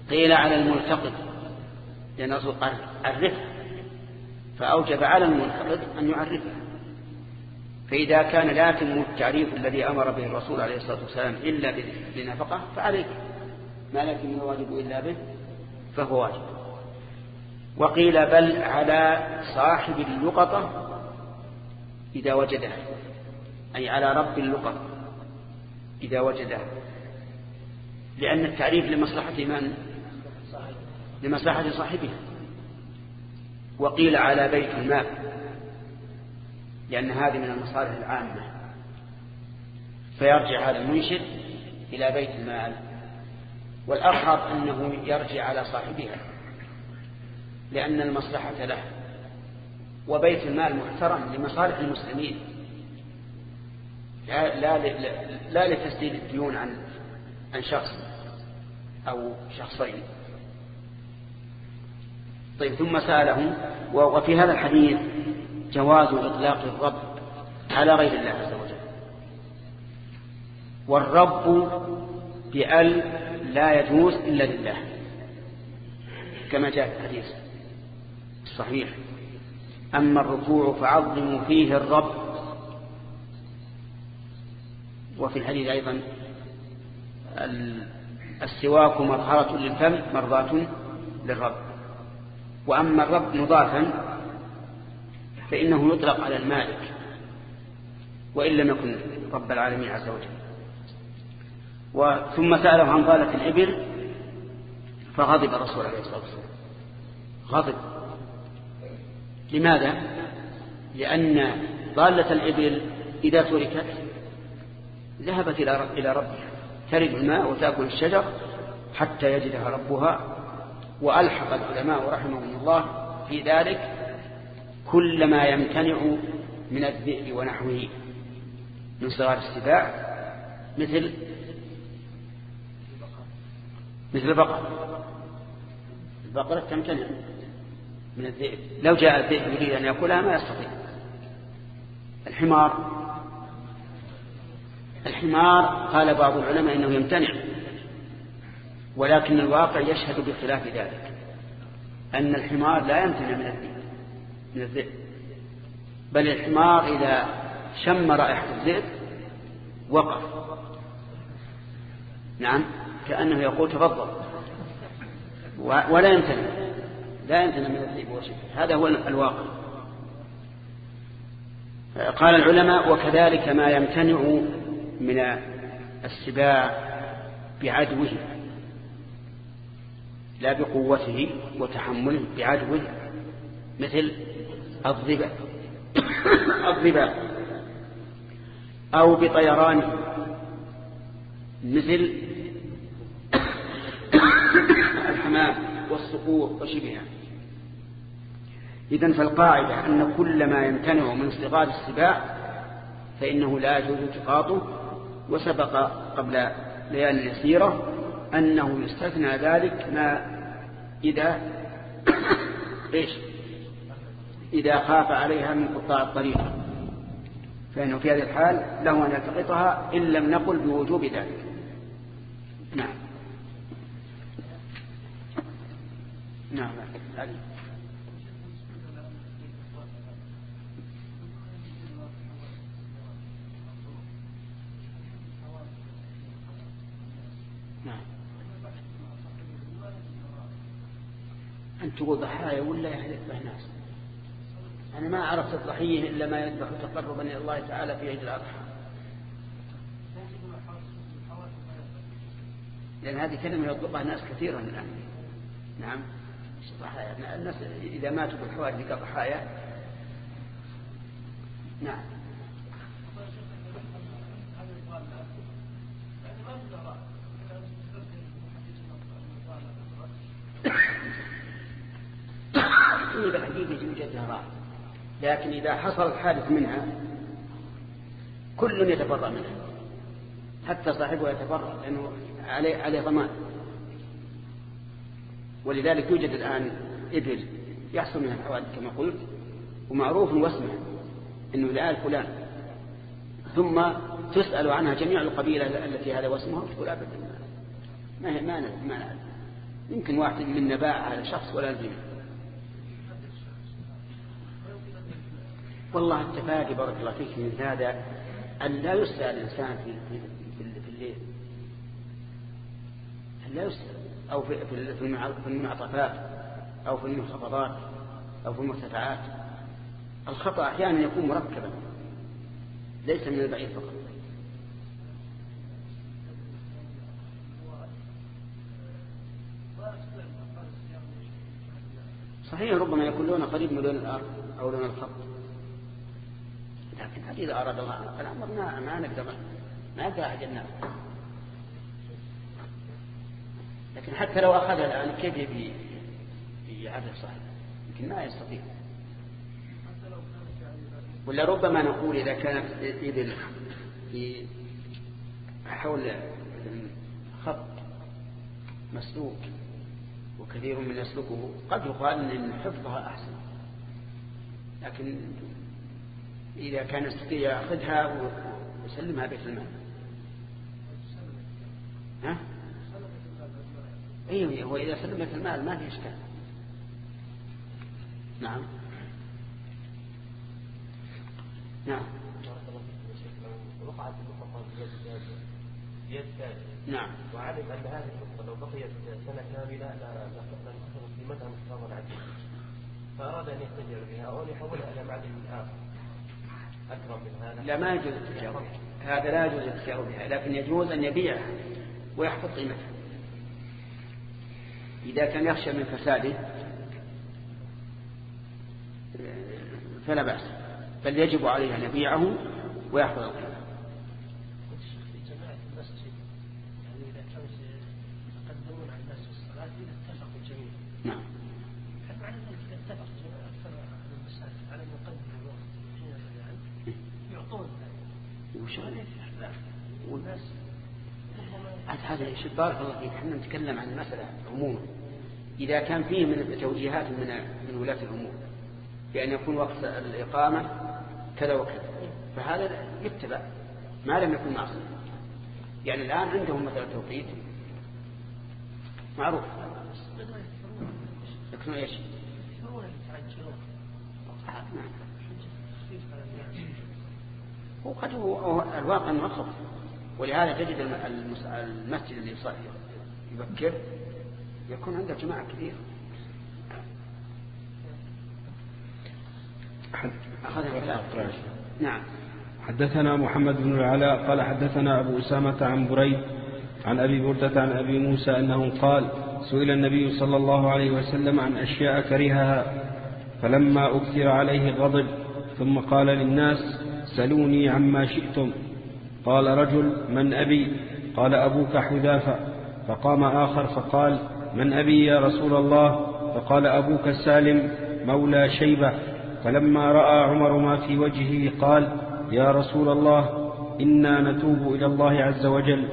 قيل على الملتقط لأن الرسول قال عرفها، فأوجب على الملتقط أن يعرفها. فإذا كان لا يتم التعريف الذي أمر به الرسول عليه الصلاة والسلام إلا بنفقة فعليك، ما لا يتم الواجب إلا به فهو واجب. وقيل بل على صاحب اللقطة إذا وجدها، أي على رب اللقطة إذا وجدها، لأن التعريف لمصلحة من؟ لمصلحة صاحبها. وقيل على بيت المال، لأن هذه من المصالح العامة، فيرجع هذا المنشد إلى بيت المال. والأقرب أنه يرجع على صاحبها لأن المصلحة له، وبيت المال محترم لمصالح المسلمين، لا, لا, لا لتسديد الديون عن عن شخص أو شخصين. طيب ثم سألهم. وفي هذا الحديث جواز إطلاق الرب على غير الله عز وجل، والرب بأل لا يجوز إلا لله كما جاء في الحديث الصحيح. أما الركوع فعظموا فيه الرب، وفي الحديث أيضا السواك مطهرة للفم مرضاة للرب. وأما الرب مضافا فإنه يطلق على المالك وإن لم يكن رب العالمين عز وجل. ثم سأله عن ضالة الإبل فغضب الرسول عليه الصلاة والسلام، غضب. لماذا؟ لأن ضالة الإبل إذا تركت ذهبت إلى ربها، ترد الماء وتأكل الشجر حتى يجدها ربها. وألحق العلماء رحمهم الله في ذلك كل ما يمتنع من الذئب ونحوه من صغار السباع، مثل مثل البقرة. البقرة تمتنع من الذئب، لو جاء الذئب يريد أن يأكلها ما يستطيع. الحمار الحمار قال بعض العلماء إنه يمتنع، ولكن الواقع يشهد بخلاف ذلك، أن الحمار لا يمتنع من الذئب من الذئب بل الحمار إذا شم رائحة الذئب وقف، نعم، كأنه يقول تفضل، ولا يمتنع لا يمتنع من الذئب وشبه. هذا هو الواقع. قال العلماء وكذلك ما يمتنع من السباع بعدوه لا بقوته وتحمله، بعدوه، مثل الضباء الضباء أو بطيرانه مثل الحمام والصقور وشبهها. إذن فالقاعدة أن كل ما يمتنع من اصطغاث السباع فإنه لا يجوز التقاطه. وسبق قبل ليال يسيرة أنه يستثنى ذلك ما إذا إيش إذا خاف عليها من قطاع الطريق، فإنه في هذه الحال له أن يلتقطها إن لم نقل بوجوب ذلك. نعم نعم علي. نعم. أن تقول ضحايا ولا يذبح ناس؟ أنا ما عرفت الضحية إلا ما يذبح تقربا إلى الله تعالى في عيد الأضحى، لأن هذه كلمة يطلقها الناس كثيرا الآن. نعم ضحايا، الناس إذا ماتوا بالحوادث كضحايا. نعم إيه بالحقيقة يوجد زهراء، لكن إذا حصل الحادث منها كل يتبرأ منها، حتى صاحبه يتبرأ لأنه عليه, عليه ضمان. ولذلك يوجد الآن إبل يحصل منها الحوادث كما قلت، ومعروف واسمه أنه لآل فلان، ثم تسأل عنها جميع القبيلة التي هذا واسمها تقول أبدا ما هي ما نعرف. يمكن واحد منا باع على شخص ولا يلزمه. والله التفادي بارك الله فيك من هذا أن لا يسأل الإنسان في, في, في الليل، أن لا يسأل أو في, في المنعطفات أو في المنخفضات أو في المرتفعات. الخطأ أحيانا يكون مركبا ليس من البعيد فقط. صحيح ربما يكون لونه قريب من لون الأرض أو لون الخط، لكن هذه إذا أراد الله الأمر ما ما نقدر ما نقدر أحد الناس. لكن حتى لو أخذها الآن كيف يبي يعرف صاحبه؟ يمكن ما يستطيع. ولا ربما نقول إذا كانت إبل في حول خط مسلوك وكثير من يسلكه قد يقال أن حفظها أحسن، لكن إذا كان يستطيع يأخذها ويسلمها بيت المال. ها؟ أيوه، وإذا سلم بيت المال ما في إشكال. نعم نعم وقعت النقطة بيد ثانية. نعم. وعلم أن هذه النقطة لو بقيت سنة كاملة لا تخرج قيمتها مستقرا عنها، فأراد أن يتجر بها أو أن يحولها إلى معدن آخر أكرم من هذا. لا، ما يجوز التجار بها، هذا لا يجوز التجار بها، لكن يجوز أن يبيعها ويحفظ قيمتها إذا كان يخشى من فساده فلا بأس، بل يجب عليه أن يبيعه ويحفظ القيمة. نعم. والناس هذا شيء بارك الله فيك. احنا نتكلم عن المسألة عموما. إذا كان فيه من توجيهات من من ولاة الأمور بأن يكون وقت الإقامة كذا وكذا، فهذا يتبع ما لم يكن معصية. يعني الآن عندهم مثلا توقيت معروف، لكن ايش؟ وقد هو الواقع مخف، ولهذا تجد المسجد اللي يبكر يكون عنده جماعة كثير. نعم. حدثنا محمد بن العلاء قال حدثنا أبو أسامة عن بريد عن أبي بردة عن أبي موسى أنه قال: سئل النبي صلى الله عليه وسلم عن أشياء كرهها فلما أكثر عليه غضب، ثم قال للناس: سلوني عما شئتم. قال رجل: من أبي؟ قال: أبوك حذافة. فقام آخر فقال: من أبي يا رسول الله؟ فقال: أبوك سالم مولى شيبة. فلما رأى عمر ما في وجهه قال: يا رسول الله، إنا نتوب إلى الله عز وجل.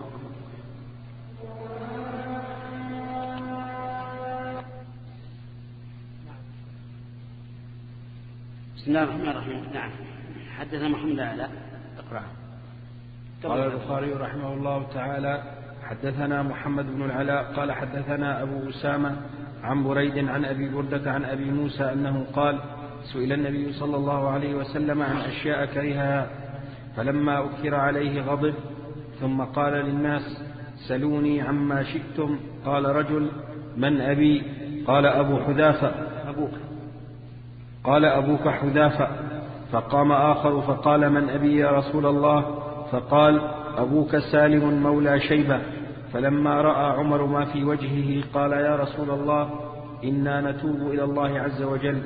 بسم الله الرحمن الرحيم. نعم. حدثنا محمد علاء اقرأ. قال البخاري رحمه الله تعالى: حدثنا محمد بن العلاء قال حدثنا أبو أسامة عن بريد عن أبي بردة عن أبي موسى أنه قال: سئل النبي صلى الله عليه وسلم عن أشياء كرهها فلما أكثر عليه غضب، ثم قال للناس: سلوني عما شئتم. قال رجل: من أبي؟ قال: أبو حذافة. أبوك. قال: أبوك حذافة. فقام آخر فقال: من أبي يا رسول الله؟ فقال: أبوك سالم مولى شيبة. فلما رأى عمر ما في وجهه قال: يا رسول الله، إنا نتوب إلى الله عز وجل.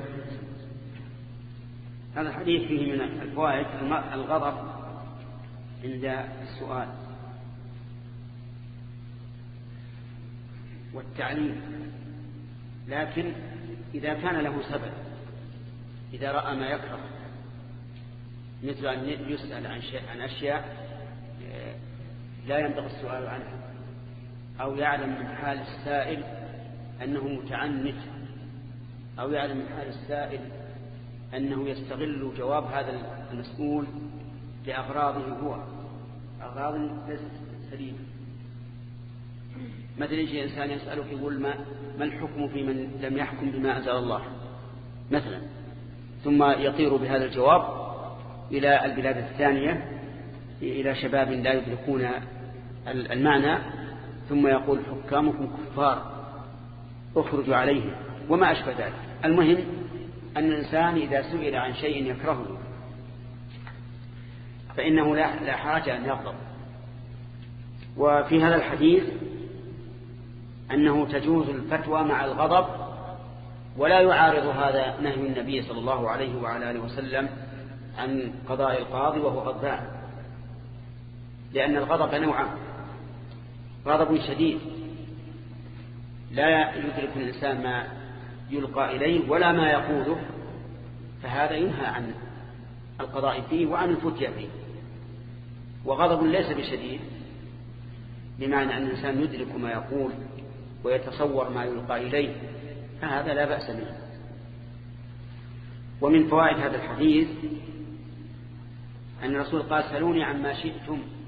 هذا الحديث فيه من الفوائد الغضب عند السؤال والتعليم، لكن إذا كان له سبب، إذا رأى ما يكره مثل أن يسأل عن شيء عن أشياء لا ينبغي السؤال عنها، أو يعلم من حال السائل أنه متعنت، أو يعلم من حال السائل أنه يستغل جواب هذا المسؤول لأغراضه هو، أغراض ليست سليمة، مثل يجي إنسان يسألك يقول ما, ما الحكم في من لم يحكم بما أنزل الله مثلا، ثم يطير بهذا الجواب إلى البلاد الثانية إلى شباب لا يدركون المعنى، ثم يقول حكامكم كفار اخرجوا عليهم وما أشبه ذلك. المهم أن الإنسان إذا سئل عن شيء يكرهه فإنه لا حرج أن يغضب. وفي هذا الحديث أنه تجوز الفتوى مع الغضب، ولا يعارض هذا نهي النبي صلى الله عليه وعلى آله وسلم عن قضاء القاضي وهو غضبان، لأن الغضب نوعان: غضب شديد لا يدرك الإنسان ما يلقى إليه ولا ما يقوله، فهذا ينهى عن القضاء فيه وعن الفتية فيه. وغضب ليس بشديد بمعنى أن الإنسان يدرك ما يقول ويتصور ما يلقى إليه، فهذا لا بأس به. ومن فوائد هذا الحديث أن الرسول قال: سلوني عما شئتم